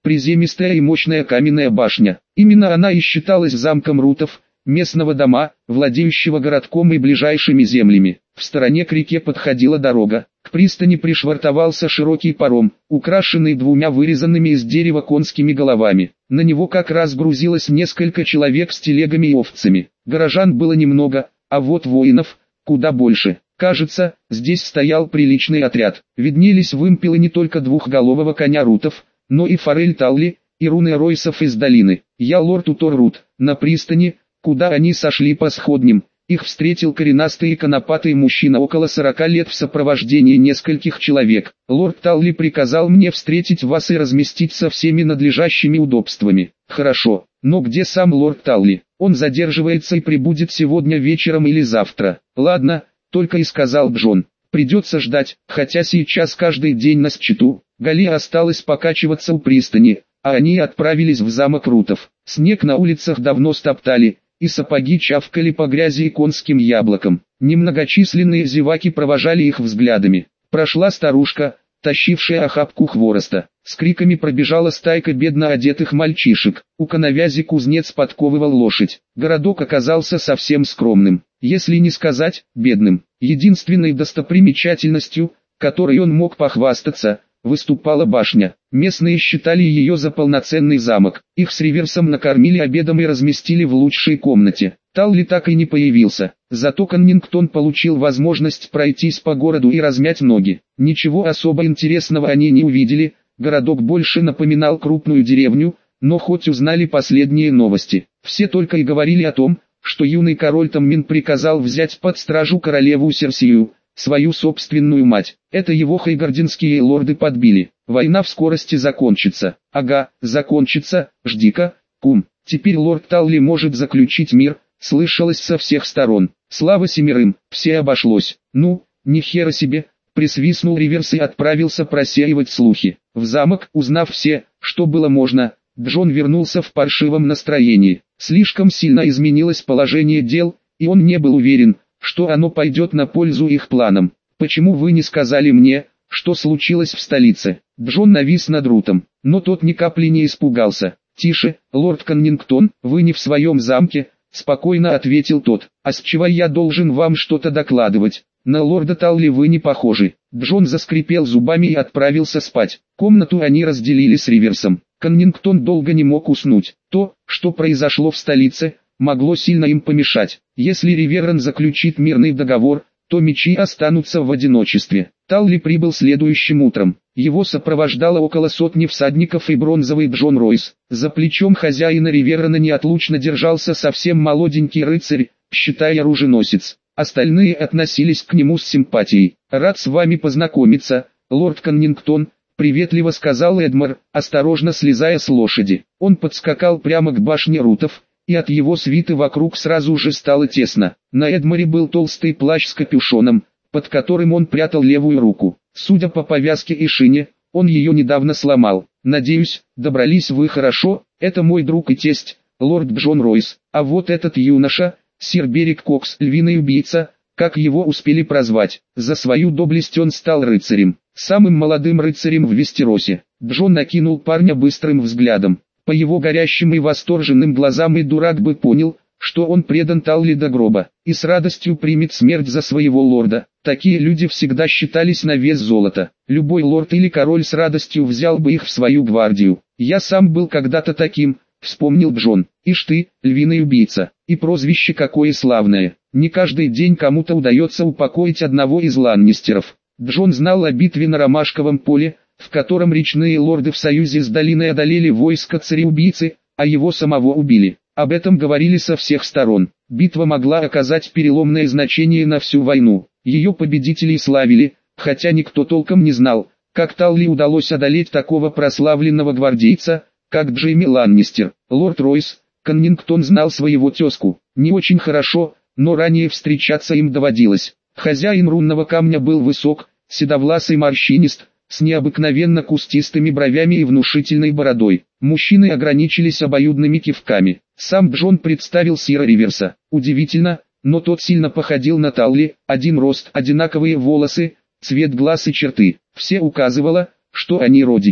приземистая и мощная каменная башня. Именно она и считалась замком Рутов, местного дома, владеющего городком и ближайшими землями. В стороне к реке подходила дорога. К пристани пришвартовался широкий паром, украшенный двумя вырезанными из дерева конскими головами. На него как раз грузилось несколько человек с телегами и овцами. Горожан было немного, а вот воинов куда больше. Кажется, здесь стоял приличный отряд. Виднелись вымпелы не только двухголового коня Рутов, но и форель Талли, и руны Ройсов из долины. Я лорд Утор Рут. На пристани, куда они сошли по сходням, их встретил коренастый и конопатый мужчина около 40 лет в сопровождении нескольких человек. Лорд Талли приказал мне встретить вас и разместить со всеми надлежащими удобствами. Хорошо, но где сам лорд Талли? Он задерживается и прибудет сегодня вечером или завтра. Ладно, только и сказал Джон. Придется ждать, хотя сейчас каждый день на счету. Гали осталось покачиваться у пристани, а они отправились в замок Рутов. Снег на улицах давно стоптали, и сапоги чавкали по грязи и конским яблокам. Немногочисленные зеваки провожали их взглядами. Прошла старушка, тащившая охапку хвороста. С криками пробежала стайка бедно одетых мальчишек. У коновязи кузнец подковывал лошадь. Городок оказался совсем скромным, если не сказать бедным. Единственной достопримечательностью, которой он мог похвастаться, выступала башня. Местные считали ее за полноценный замок. Их с Риверсом накормили обедом и разместили в лучшей комнате. Талли так и не появился. Зато Коннингтон получил возможность пройтись по городу и размять ноги. Ничего особо интересного они не увидели. Городок больше напоминал крупную деревню, но хоть узнали последние новости. Все только и говорили о том, что юный король Таммин приказал взять под стражу королеву Серсию, свою собственную мать. Это его хайгардинские лорды подбили. Война в скорости закончится. Ага, закончится, жди-ка, кум. Теперь лорд Талли может заключить мир, слышалось со всех сторон. Слава семерым, все обошлось. Ну, ни хера себе, присвистнул Риверс и отправился просеивать слухи. В замок, узнав все, что было можно, Джон вернулся в паршивом настроении. Слишком сильно изменилось положение дел, и он не был уверен, что оно пойдет на пользу их планам. «Почему вы не сказали мне, что случилось в столице?» Джон навис над Рутом, но тот ни капли не испугался. «Тише, лорд Коннингтон, вы не в своем замке», — спокойно ответил тот. «А с чего я должен вам что-то докладывать? На лорда Талли вы не похожи». Джон заскрипел зубами и отправился спать. Комнату они разделили с Риверсом. Коннингтон долго не мог уснуть. То, что произошло в столице, могло сильно им помешать. Если Риверрен заключит мирный договор, то мечи останутся в одиночестве. Талли прибыл следующим утром. Его сопровождало около сотни всадников и бронзовый Джон Ройс. За плечом хозяина Риверрена неотлучно держался совсем молоденький рыцарь, считая оруженосец. Остальные относились к нему с симпатией. «Рад с вами познакомиться, лорд Коннингтон», — приветливо сказал Эдмар, осторожно слезая с лошади. Он подскакал прямо к башне Рутов, и от его свиты вокруг сразу же стало тесно. На Эдмаре был толстый плащ с капюшоном, под которым он прятал левую руку. Судя по повязке и шине, он ее недавно сломал. «Надеюсь, добрались вы хорошо, это мой друг и тесть, лорд Джон Ройс, а вот этот юноша, сир Берик Кокс, львиный убийца, как его успели прозвать. За свою доблесть он стал рыцарем, самым молодым рыцарем в Вестеросе». Джон накинул парня быстрым взглядом. По его горящим и восторженным глазам и дурак бы понял, что он предан Талли до гроба, и с радостью примет смерть за своего лорда. Такие люди всегда считались на вес золота. Любой лорд или король с радостью взял бы их в свою гвардию. «Я сам был когда-то таким», — вспомнил Джон. «Ишь ты, львиный убийца, и прозвище какое славное. Не каждый день кому-то удается упокоить одного из ланнистеров». Джон знал о битве на Ромашковом поле, в котором речные лорды в союзе с долиной одолели войско цареубийцы, а его самого убили. Об этом говорили со всех сторон. Битва могла оказать переломное значение на всю войну. Ее победителей славили, хотя никто толком не знал, как Талли удалось одолеть такого прославленного гвардейца, как Джейми Ланнистер. Лорд Ройс, Коннингтон знал своего тезку, не очень хорошо, но ранее встречаться им доводилось. Хозяин рунного камня был высок, седовласый морщинист, с необыкновенно кустистыми бровями и внушительной бородой. Мужчины ограничились обоюдными кивками. Сам Джон представил сира Риверса. Удивительно, но тот сильно походил на Талли, один рост, одинаковые волосы, цвет глаз и черты. Все указывало, что они родичи.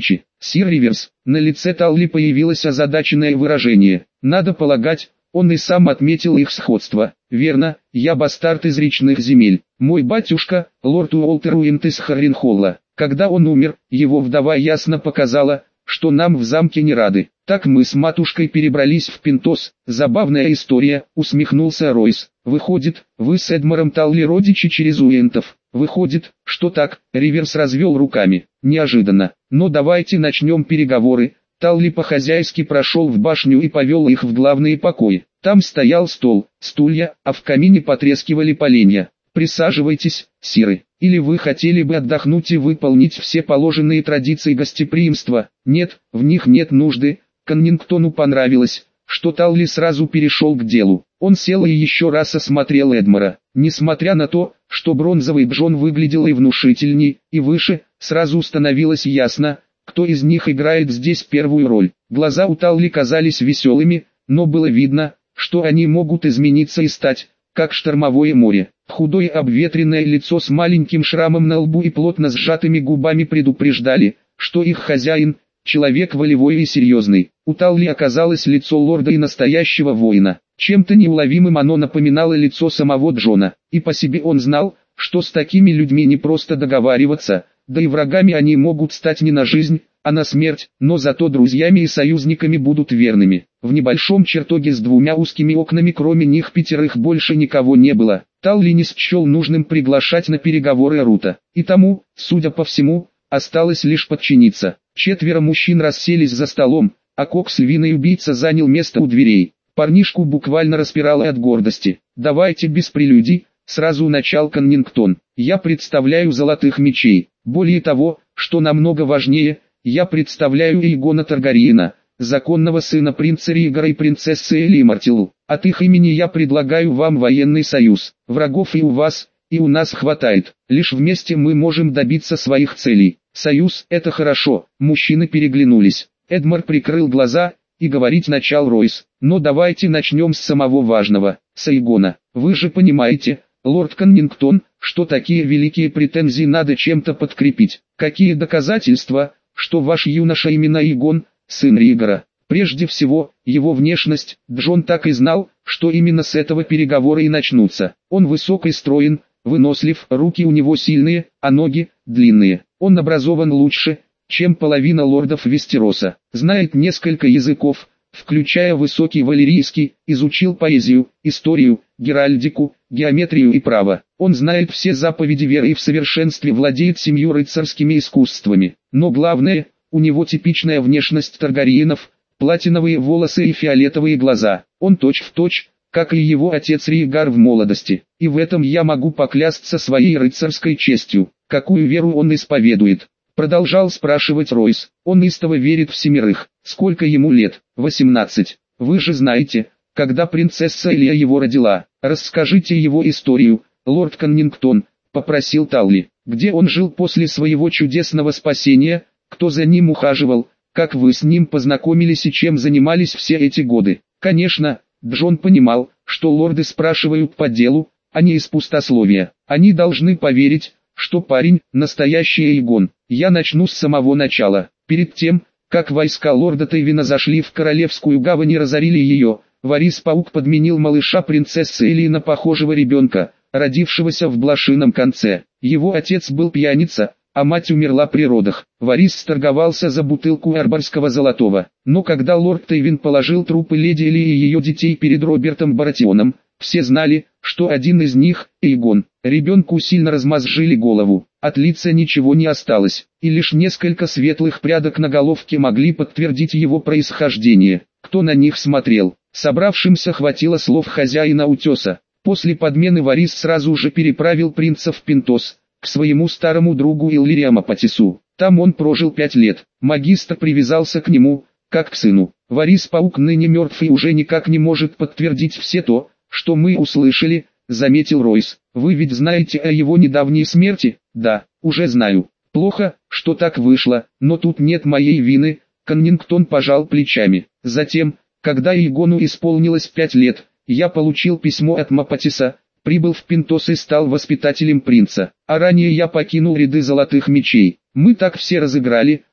Сир Риверс, на лице Талли появилось озадаченное выражение. Надо полагать, он и сам отметил их сходство. Верно, я бастард из речных земель. Мой батюшка, лорд Уолтер Уинт из Харренхолла. Когда он умер, его вдова ясно показала, что нам в замке не рады. Так мы с матушкой перебрались в Пинтос. Забавная история, усмехнулся Ройс. Выходит, вы с Эдмаром Талли родичи через Уинтов. Выходит, что так. Риверс развел руками. Неожиданно. Но давайте начнем переговоры. Талли по-хозяйски прошел в башню и повел их в главные покои. Там стоял стол, стулья, а в камине потрескивали поленья. Присаживайтесь, сиры. Или вы хотели бы отдохнуть и выполнить все положенные традиции гостеприимства? Нет, в них нет нужды. Коннингтону понравилось, что Талли сразу перешел к делу. Он сел и еще раз осмотрел Эдмара. Несмотря на то, что бронзовый Джон выглядел и внушительней, и выше, сразу становилось ясно, кто из них играет здесь первую роль. Глаза у Талли казались веселыми, но было видно, что они могут измениться и стать, как штормовое море. Худое обветренное лицо с маленьким шрамом на лбу и плотно сжатыми губами предупреждали, что их хозяин – человек волевой и серьезный. У Талли оказалось лицо лорда и настоящего воина. Чем-то неуловимым оно напоминало лицо самого Джона, и по себе он знал, что с такими людьми не просто договариваться, да и врагами они могут стать не на жизнь, а на смерть, но зато друзьями и союзниками будут верными. В небольшом чертоге с двумя узкими окнами кроме них пятерых больше никого не было. Талли не счел нужным приглашать на переговоры Рута, и тому, судя по всему, осталось лишь подчиниться. Четверо мужчин расселись за столом, а Кокс, львиный убийца, занял место у дверей. Парнишку буквально распирало от гордости. «Давайте без прелюдий», сразу начал Коннингтон. «Я представляю золотых мечей. Более того, что намного важнее, я представляю Эйгона Таргариена, законного сына принца Ригора и принцессы Элли Мартилу. От их имени я предлагаю вам военный союз. Врагов и у вас, и у нас хватает. Лишь вместе мы можем добиться своих целей. Союз – это хорошо». Мужчины переглянулись. Эдмар прикрыл глаза, и говорить начал Ройс. «Но давайте начнем с самого важного, с Эйгона. Вы же понимаете, лорд Коннингтон, что такие великие претензии надо чем-то подкрепить. Какие доказательства, что ваш юноша именно Эйгон, сын Ригора? Прежде всего, его внешность. Джон так и знал, что именно с этого переговоры и начнутся. Он высок и строен, вынослив, руки у него сильные, а ноги – длинные. Он образован лучше, чем половина лордов Вестероса. Знает несколько языков, включая высокий валерийский, изучил поэзию, историю, геральдику, геометрию и право. Он знает все заповеди веры и в совершенстве владеет 7 рыцарскими искусствами. Но главное, у него типичная внешность Таргариенов, платиновые волосы и фиолетовые глаза. Он точь-в-точь, как и его отец Ригар в молодости. И в этом я могу поклясться своей рыцарской честью. Какую веру он исповедует? Продолжал спрашивать Ройс. Он истово верит в 7. Сколько ему лет? 18. Вы же знаете, когда принцесса Элия его родила. Расскажите его историю, лорд Коннингтон, попросил Талли. Где он жил после своего чудесного спасения, кто за ним ухаживал, как вы с ним познакомились и чем занимались все эти годы. Конечно, Джон понимал, что лорды спрашивают по делу, а не из пустословия. Они должны поверить, что парень – настоящий Эйгон. Я начну с самого начала. Перед тем, как войска лорда Тейвина зашли в Королевскую гавань и разорили ее, Варис-паук подменил малыша принцессы Элии на похожего ребенка, родившегося в блошином конце. Его отец был пьяница, а мать умерла при родах. Варис сторговался за бутылку арборского золотого. Но когда лорд Тейвин положил трупы леди Элии и ее детей перед Робертом Баратионом, все знали, что один из них – Эйгон. Ребенку сильно размозжили голову, от лица ничего не осталось, и лишь несколько светлых прядок на головке могли подтвердить его происхождение. Кто на них смотрел? Собравшимся хватило слов хозяина утеса. После подмены Варис сразу же переправил принца в Пинтос, к своему старому другу Иллириам Апатису. Там он прожил 5 лет. Магистр привязался к нему, как к сыну. Варис-паук ныне мертв и уже никак не может подтвердить все то, что мы услышали, заметил Ройс. Вы ведь знаете о его недавней смерти? Да, уже знаю. Плохо, что так вышло, но тут нет моей вины. Коннингтон пожал плечами. Затем, когда Эйгону исполнилось 5 лет, я получил письмо от Мапатиса, прибыл в Пинтос и стал воспитателем принца. А ранее я покинул ряды золотых мечей. Мы так все разыграли,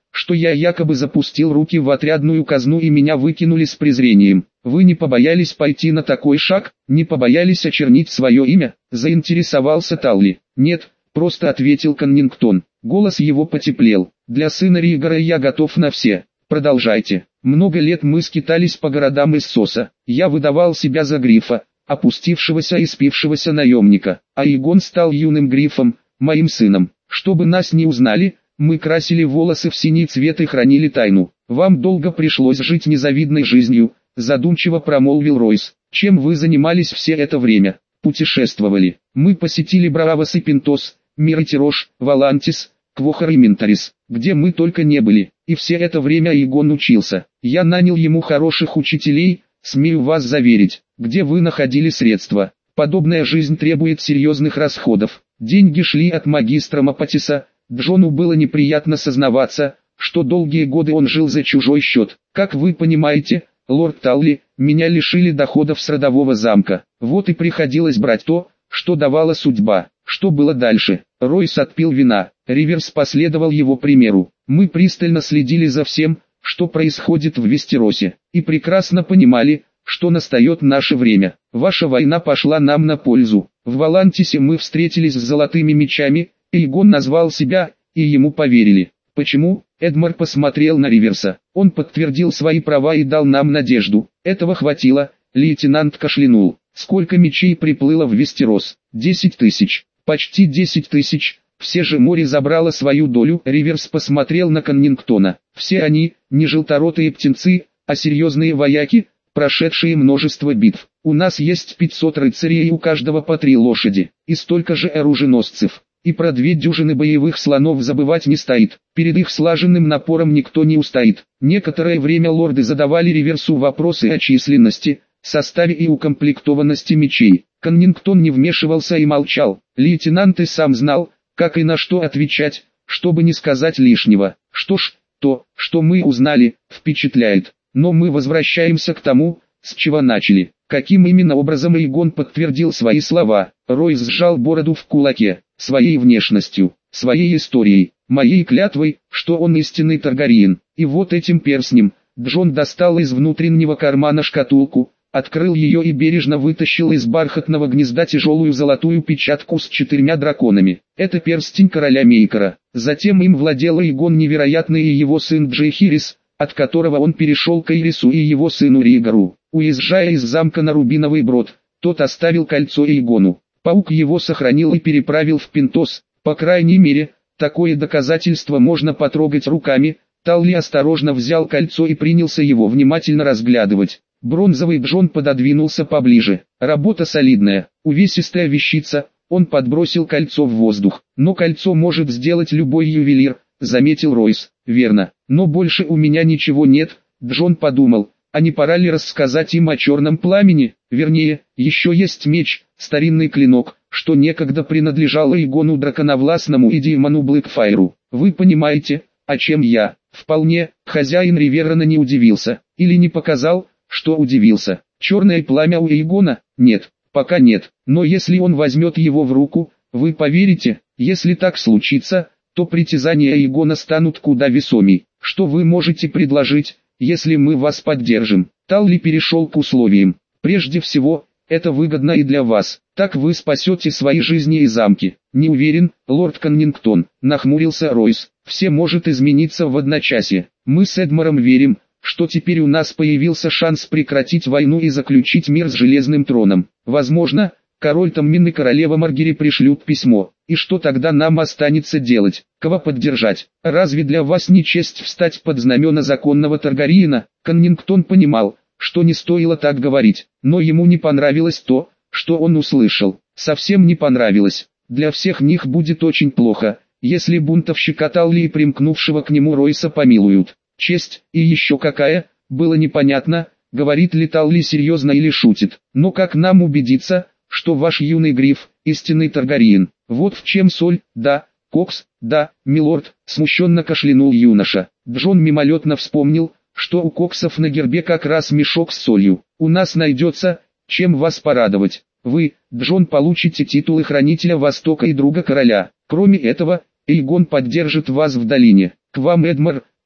что я якобы запустил руки в отрядную казну и меня выкинули с презрением. Вы не побоялись пойти на такой шаг, не побоялись очернить свое имя?» — заинтересовался Талли. «Нет», — просто ответил Коннингтон. Голос его потеплел. «Для сына Ригора я готов на все. Продолжайте. Много лет мы скитались по городам Иссоса. Я выдавал себя за грифа, опустившегося и спившегося наемника, а Игон стал юным грифом, моим сыном. Чтобы нас не узнали, мы красили волосы в синий цвет и хранили тайну. Вам долго пришлось жить незавидной жизнью», — задумчиво промолвил Ройс. «Чем вы занимались все это время?» «Путешествовали. Мы посетили Бравос и Пинтос, Миротирош, Валантис, Квохор и Ментарис, где мы только не были, и все это время Игон учился. Я нанял ему хороших учителей, смею вас заверить. Где вы находили средства? Подобная жизнь требует серьезных расходов. Деньги шли от магистра Мапатиса. Джону было неприятно сознаваться, что долгие годы он жил за чужой счет. Как вы понимаете, лорд Талли, меня лишили доходов с родового замка. Вот и приходилось брать то, что давала судьба. Что было дальше?» Ройс отпил вина. Риверс последовал его примеру. «Мы пристально следили за всем, что происходит в Вестеросе, и прекрасно понимали, что настает наше время. Ваша война пошла нам на пользу. В Валантисе мы встретились с золотыми мечами, Эйгон назвал себя, и ему поверили. Почему?» Эдмар посмотрел на Риверса. «Он подтвердил свои права и дал нам надежду. Этого хватило», — лейтенант кашлянул. «Сколько мечей приплыло в Вестерос? 10 тысяч. Почти 10 тысяч. Все же море забрало свою долю». Риверс посмотрел на Коннингтона. «Все они, не желторотые птенцы, а серьезные вояки, прошедшие множество битв. У нас есть 500 рыцарей и у каждого по 3 лошади, и столько же оруженосцев. И про 2 дюжины боевых слонов забывать не стоит. Перед их слаженным напором никто не устоит». Некоторое время лорды задавали Риверсу вопросы о численности, составе и укомплектованности мечей. Коннингтон не вмешивался и молчал. Лейтенант и сам знал, как и на что отвечать, чтобы не сказать лишнего. «Что ж, то, что мы узнали, впечатляет. Но мы возвращаемся к тому, с чего начали». Каким именно образом Эйгон подтвердил свои слова? Ройс сжал бороду в кулаке. «Своей внешностью, своей историей, моей клятвой, что он истинный Таргариен. И вот этим перстнем». Джон достал из внутреннего кармана шкатулку, открыл ее и бережно вытащил из бархатного гнезда тяжелую золотую печатку с 4 драконами. Это перстень короля Мейкера. Затем им владел Эйгон Невероятный и его сын Джейхирис, от которого он перешел к Эйрису и его сыну Ригору. Уезжая из замка на Рубиновый Брод, тот оставил кольцо Эйгону. Паук его сохранил и переправил в Пинтос. По крайней мере, такое доказательство можно потрогать руками. Талли осторожно взял кольцо и принялся его внимательно разглядывать. Бронзовый Джон пододвинулся поближе. Работа солидная, увесистая вещица. Он подбросил кольцо в воздух. «Но кольцо может сделать любой ювелир», — заметил Ройс. «Верно, но больше у меня ничего нет», — Джон подумал. «А не пора ли рассказать им о черном пламени? Вернее, еще есть меч, старинный клинок, что некогда принадлежал Эйгону Драконовластному и Деймону Блэкфайру. Вы понимаете, о чем я?» «Вполне». Хозяин Риверрона не удивился, или не показал, что удивился. «Черное пламя у Эйгона? Нет, пока нет, но если он возьмет его в руку, вы поверите? Если так случится, то притязания Эйгона станут куда весомей. Что вы можете предложить, если мы вас поддержим?» Талли перешел к условиям. «Прежде всего, это выгодно и для вас. Так вы спасете свои жизни и замки». «Не уверен, лорд Коннингтон», — нахмурился Ройс. «Все может измениться в одночасье. Мы с Эдмаром верим, что теперь у нас появился шанс прекратить войну и заключить мир с Железным Троном. Возможно, король Таммин и королева Маргери пришлют письмо. И что тогда нам останется делать? Кого поддержать? Разве для вас не честь встать под знамена законного Таргариена?» Коннингтон понимал, что не стоило так говорить, но ему не понравилось то, что он услышал. Совсем не понравилось. Для всех них будет очень плохо, если бунтовщика Талли и примкнувшего к нему Ройса помилуют. Честь, и еще какая, было непонятно, говорит ли Талли серьезно или шутит. «Но как нам убедиться, что ваш юный гриф, истинный Таргариен? Вот в чем соль». «Да, Кокс, да, милорд», смущенно кашлянул юноша. Джон мимолетно вспомнил, что у Коксов на гербе как раз мешок с солью. «У нас найдется, чем вас порадовать. Вы, Джон, получите титулы хранителя Востока и друга короля. Кроме этого, Эйгон поддержит вас в долине. К вам Эдмар,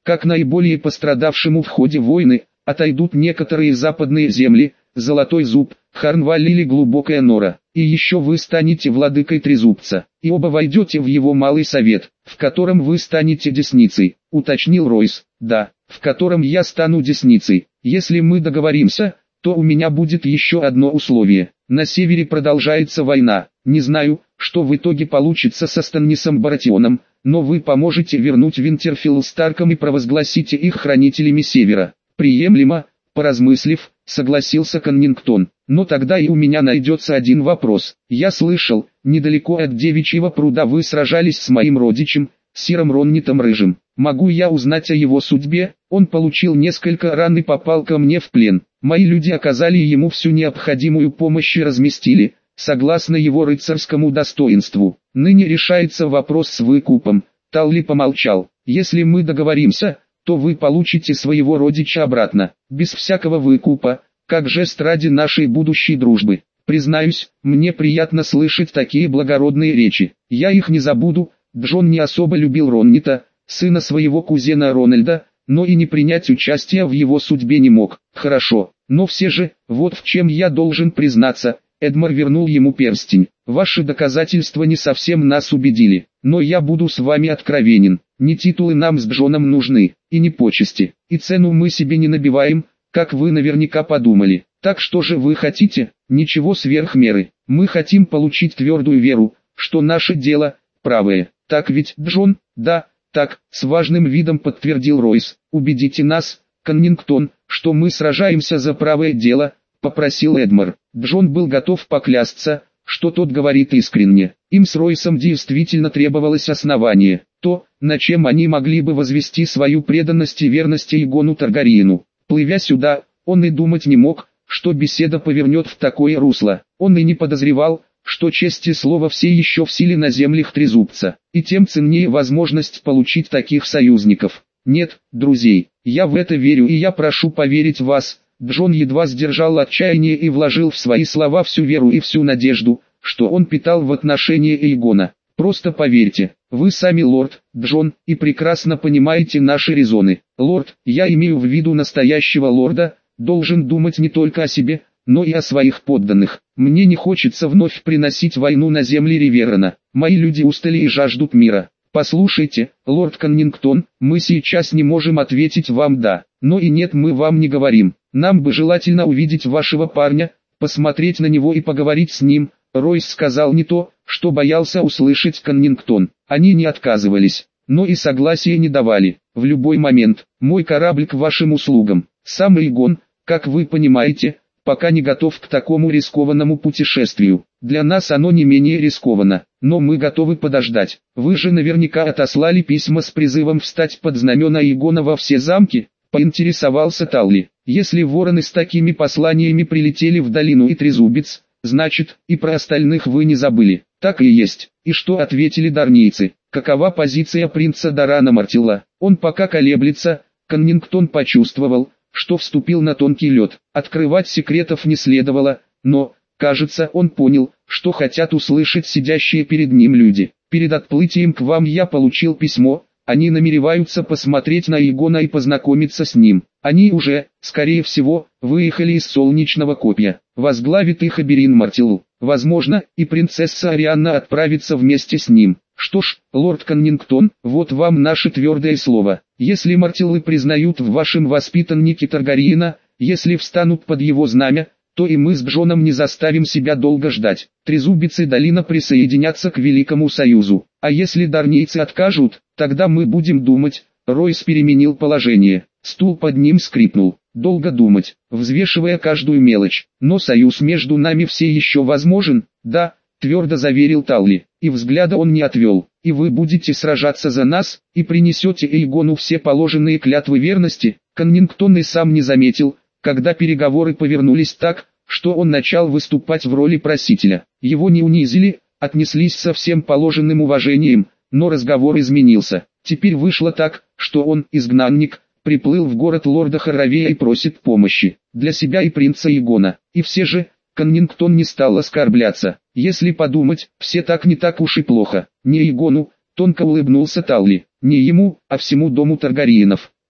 как наиболее пострадавшему в ходе войны, отойдут некоторые западные земли, Золотой Зуб, Харнваль или Глубокая Нора, и еще вы станете владыкой Трезубца, и оба войдете в его малый совет, в котором вы станете десницей, уточнил Ройс. Да, в котором я стану десницей. Если мы договоримся, то у меня будет еще одно условие. На севере продолжается война. Не знаю, что в итоге получится со Станнисом Баратионом, но вы поможете вернуть Винтерфелл Старкам и провозгласите их хранителями севера. Приемлемо, поразмыслив, согласился Коннингтон. Но тогда и у меня найдется один вопрос. Я слышал, недалеко от Девичьего пруда вы сражались с моим родичем, Сиром Роннитом Рыжим. Могу я узнать о его судьбе? Он получил несколько ран и попал ко мне в плен. Мои люди оказали ему всю необходимую помощь и разместили, согласно его рыцарскому достоинству. Ныне решается вопрос с выкупом. Талли помолчал. Если мы договоримся, то вы получите своего родича обратно, без всякого выкупа, как жест ради нашей будущей дружбы. Признаюсь, мне приятно слышать такие благородные речи. Я их не забуду. Джон не особо любил Роннита, сына своего кузена Рональда, но и не принять участие в его судьбе не мог. Хорошо, но все же, вот в чем я должен признаться. Эдмар вернул ему перстень. Ваши доказательства не совсем нас убедили, но я буду с вами откровенен. Не титулы нам с Джоном нужны, и не почести, и цену мы себе не набиваем, как вы наверняка подумали. Так что же вы хотите? Ничего сверх меры. Мы хотим получить твердую веру, что наше дело правое. Так ведь, Джон? Да, так, с важным видом подтвердил Ройс. Убедите нас, Коннингтон, что мы сражаемся за правое дело, попросил Эдмар. Джон был готов поклясться, что тот говорит искренне. Им с Ройсом действительно требовалось основание, то, на чем они могли бы возвести свою преданность и верность Эйгону Таргариену. Плывя сюда, он и думать не мог, что беседа повернет в такое русло. Он и не подозревал, что честь и слово все еще в силе на землях Трезубца, и тем ценнее возможность получить таких союзников. Нет, друзей, я в это верю и я прошу поверить в вас. Джон едва сдержал отчаяние и вложил в свои слова всю веру и всю надежду, что он питал в отношении Эйгона. Просто поверьте, вы сами лорд, Джон, и прекрасно понимаете наши резоны. Лорд, я имею в виду настоящего лорда, должен думать не только о себе, но и о своих подданных. Мне не хочется вновь приносить войну на земли Риверона. Мои люди устали и жаждут мира. Послушайте, лорд Коннингтон, мы сейчас не можем ответить вам «да», но и «нет» мы вам не говорим. Нам бы желательно увидеть вашего парня, посмотреть на него и поговорить с ним. Ройс сказал не то, что боялся услышать Коннингтон. Они не отказывались, но и согласия не давали. В любой момент, мой корабль к вашим услугам. Сам Эйгон, как вы понимаете, пока не готов к такому рискованному путешествию. Для нас оно не менее рискованно, но мы готовы подождать. Вы же наверняка отослали письма с призывом встать под знамена Эйгона во все замки, поинтересовался Талли. Если вороны с такими посланиями прилетели в долину и Трезубец, значит, и про остальных вы не забыли. Так и есть. И что ответили дарнийцы? Какова позиция принца Дарана Мартилла? Он пока колеблется. Коннингтон почувствовал, что вступил на тонкий лед. Открывать секретов не следовало, но, кажется, он понял, что хотят услышать сидящие перед ним люди. Перед отплытием к вам я получил письмо. Они намереваются посмотреть на Эйгона и познакомиться с ним. Они уже, скорее всего, выехали из Солнечного Копья. Возглавит их Аберин Мартилл. Возможно, и принцесса Арианна отправится вместе с ним. Что ж, лорд Коннингтон, вот вам наше твердое слово. Если Мартиллы признают в вашем воспитаннике Таргариена, если встанут под его знамя, то и мы с Джоном не заставим себя долго ждать. Трезубец и долина присоединятся к Великому Союзу. А если дарнийцы откажут, тогда мы будем думать. Ройс переменил положение. Стул под ним скрипнул. Долго думать, взвешивая каждую мелочь. Но союз между нами все еще возможен, да, твердо заверил Талли. И взгляда он не отвел. И вы будете сражаться за нас, и принесете Эйгону все положенные клятвы верности. Коннингтон и сам не заметил, когда переговоры повернулись так, что он начал выступать в роли просителя. Его не унизили, отнеслись со всем положенным уважением, но разговор изменился. Теперь вышло так, что он, изгнанник, приплыл в город лорда Харавея и просит помощи, для себя и принца Эйгона. И все же, Коннингтон не стал оскорбляться. Если подумать, все так не так уж и плохо. Не Эйгону, тонко улыбнулся Талли, не ему, а всему дому Таргариенов.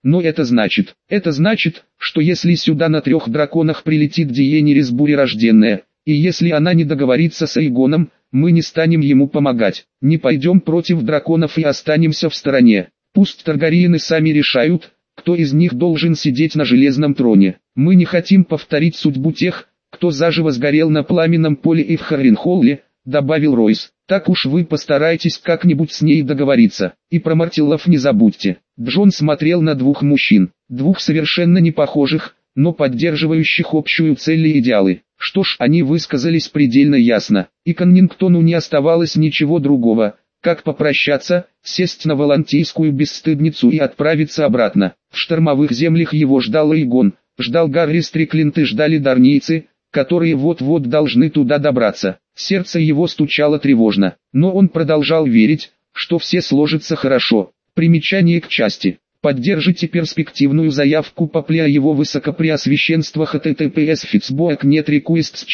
но это значит, что если сюда на 3 драконах прилетит Дейенерис Бурерожденная, и если она не договорится с Аэгоном, мы не станем ему помогать, не пойдем против драконов и останемся в стороне. Пусть Таргариены сами решают, кто из них должен сидеть на железном троне. Мы не хотим повторить судьбу тех, кто заживо сгорел на пламенном поле и в Харренхолле, добавил Ройс. Так уж вы постарайтесь как-нибудь с ней договориться. И про Мартиллов не забудьте. Джон смотрел на 2 мужчин, 2 совершенно не похожих, но поддерживающих общую цель и идеалы. Что ж, они высказались предельно ясно, и Коннингтону не оставалось ничего другого, как попрощаться, сесть на волантийскую бесстыдницу и отправиться обратно. В штормовых землях его ждал Аэгон, ждал Гарри Стрикленд и ждали дарнийцы, которые вот-вот должны туда добраться. Сердце его стучало тревожно, но он продолжал верить, что все сложится хорошо. Примечание к части. Поддержите перспективную заявку по ПЛИ о его высокопреосвященство https fitsboak.net requests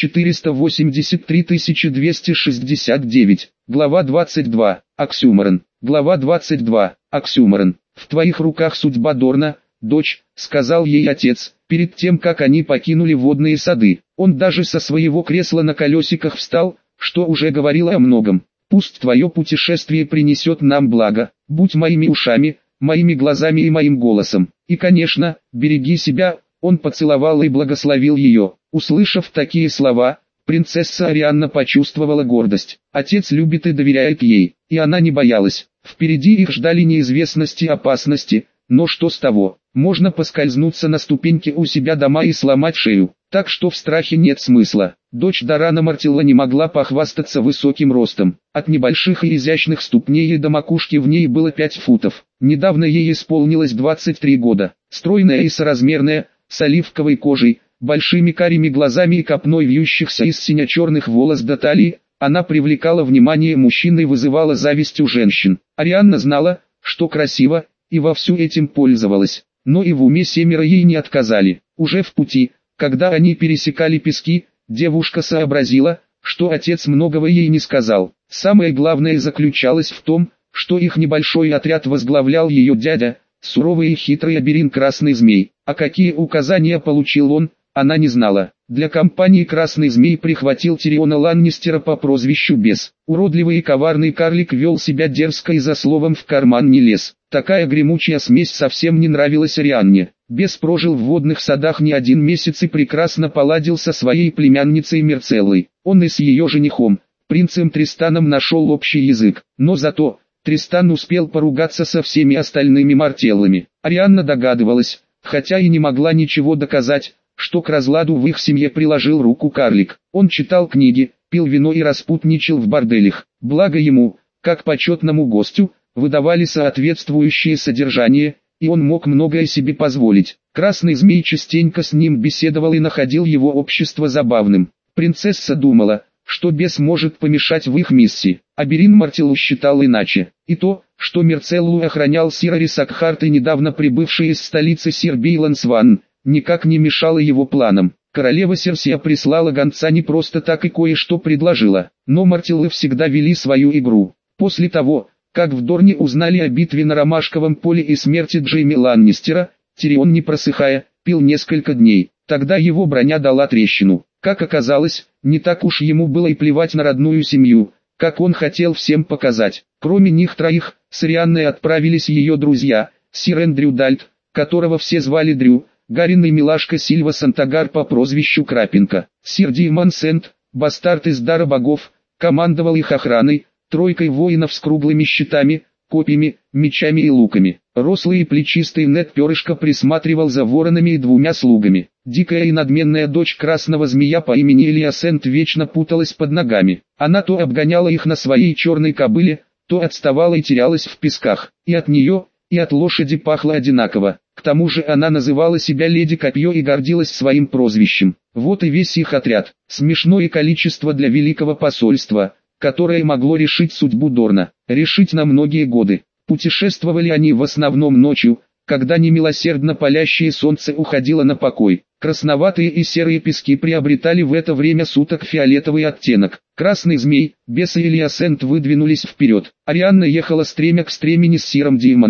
483269. Глава 22. Оксюморон. Глава 22. Оксюморон. В твоих руках судьба Дорна, дочь, сказал ей отец, перед тем как они покинули водные сады. Он даже со своего кресла на колесиках встал, что уже говорило о многом. Пусть твое путешествие принесет нам благо, будь моими ушами, моими глазами и моим голосом. И конечно, береги себя. Он поцеловал и благословил ее. Услышав такие слова, принцесса Арианна почувствовала гордость. Отец любит и доверяет ей, и она не боялась. Впереди их ждали неизвестности и опасности, но что с того? Можно поскользнуться на ступеньке у себя дома и сломать шею, так что в страхе нет смысла. Дочь Дорана Мартилла не могла похвастаться высоким ростом. От небольших и изящных ступней до макушки в ней было 5 футов. Недавно ей исполнилось 23 года. Стройная и соразмерная, с оливковой кожей, большими карими глазами и копной вьющихся из сине-черных волос до талии, она привлекала внимание мужчин и вызывала зависть у женщин. Арианна знала, что красиво, и вовсю этим пользовалась. Но и в уме 7 ей не отказали. Уже в пути, когда они пересекали пески, девушка сообразила, что отец многого ей не сказал. Самое главное заключалось в том, что их небольшой отряд возглавлял ее дядя, суровый и хитрый Аберин Красный Змей. А какие указания получил он, она не знала. Для компании Красный Змей прихватил Тириона Ланнистера по прозвищу Бес. Уродливый и коварный карлик вел себя дерзко и за словом в карман не лез. Такая гремучая смесь совсем не нравилась Арианне. Бес прожил в водных садах не 1 месяц и прекрасно поладил со своей племянницей Мерцеллой. Он и с ее женихом, принцем Тристаном, нашел общий язык. Но зато Тристан успел поругаться со всеми остальными Мартеллами. Арианна догадывалась, хотя и не могла ничего доказать, что к разладу в их семье приложил руку карлик. Он читал книги, пил вино и распутничал в борделях. Благо ему, как почетному гостю, выдавали соответствующее содержание, и он мог многое себе позволить. Красный Змей частенько с ним беседовал и находил его общество забавным. Принцесса думала, что бес может помешать в их миссии. Аберин Мартиллу считал иначе. И то, что Мерцеллу охранял сир Арисакхарт и недавно прибывший из столицы сир Бейлан Сван, никак не мешало его планам. Королева Серсия прислала гонца не просто так и кое-что предложила. Но Мартиллы всегда вели свою игру. После того, как в Дорне узнали о битве на Ромашковом поле и смерти Джейми Ланнистера, Тирион, не просыхая, пил несколько дней. Тогда его броня дала трещину. Как оказалось, не так уж ему было и плевать на родную семью, как он хотел всем показать. Кроме них 3, с Арианной отправились ее друзья, сир Эндрю Дальт, которого все звали Дрю, Гарин и милашка Сильва Сантагар по прозвищу Крапинка. Сир Димон Сент, бастард из Дара богов, командовал их охраной, 3 воинов с круглыми щитами, копьями, мечами и луками. Рослый и плечистый Нед Перышко присматривал за воронами и 2 слугами. Дикая и надменная дочь Красного Змея по имени Элиасент вечно путалась под ногами. Она то обгоняла их на своей черной кобыле, то отставала и терялась в песках. И от нее, и от лошади пахло одинаково. К тому же она называла себя Леди Копье и гордилась своим прозвищем. Вот и весь их отряд. Смешное количество для Великого посольства, которое могло решить судьбу Дорна. Решить на многие годы. Путешествовали они в основном ночью, когда немилосердно палящее солнце уходило на покой. Красноватые и серые пески приобретали в это время суток фиолетовый оттенок. Красный Змей, Бес и Элиасент выдвинулись вперед. Арианна ехала стремя к стремени с сиром Димоном.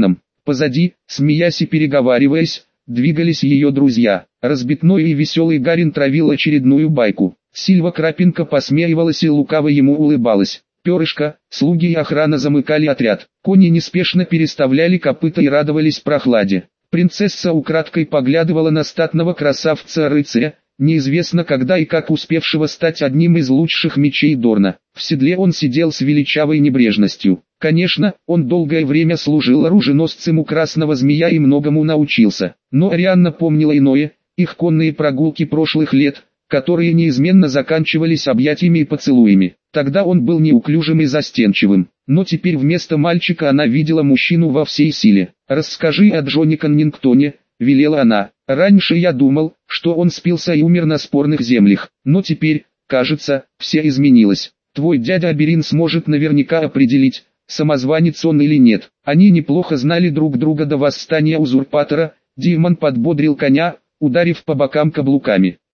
Позади, смеясь и переговариваясь, двигались ее друзья. Разбитной и веселый Гарин травил очередную байку. Сильва Крапинка посмеивалась и лукаво ему улыбалась. Перышко, слуги и охрана замыкали отряд. Кони неспешно переставляли копыта и радовались прохладе. Принцесса украдкой поглядывала на статного красавца-рыцаря, неизвестно когда и как успевшего стать одним из лучших мечей Дорна. В седле он сидел с величавой небрежностью. Конечно, он долгое время служил оруженосцем у Красного Змея и многому научился. Но Арианна помнила иное, их конные прогулки прошлых лет, которые неизменно заканчивались объятиями и поцелуями. Тогда он был неуклюжим и застенчивым, но теперь вместо мальчика она видела мужчину во всей силе. «Расскажи о Джоне Коннингтоне», — велела она. «Раньше я думал, что он спился и умер на спорных землях, но теперь, кажется, все изменилось. Твой дядя Аберин сможет наверняка определить, самозванец он или нет». Они неплохо знали друг друга до восстания узурпатора. Димон подбодрил коня, ударив по бокам каблуками.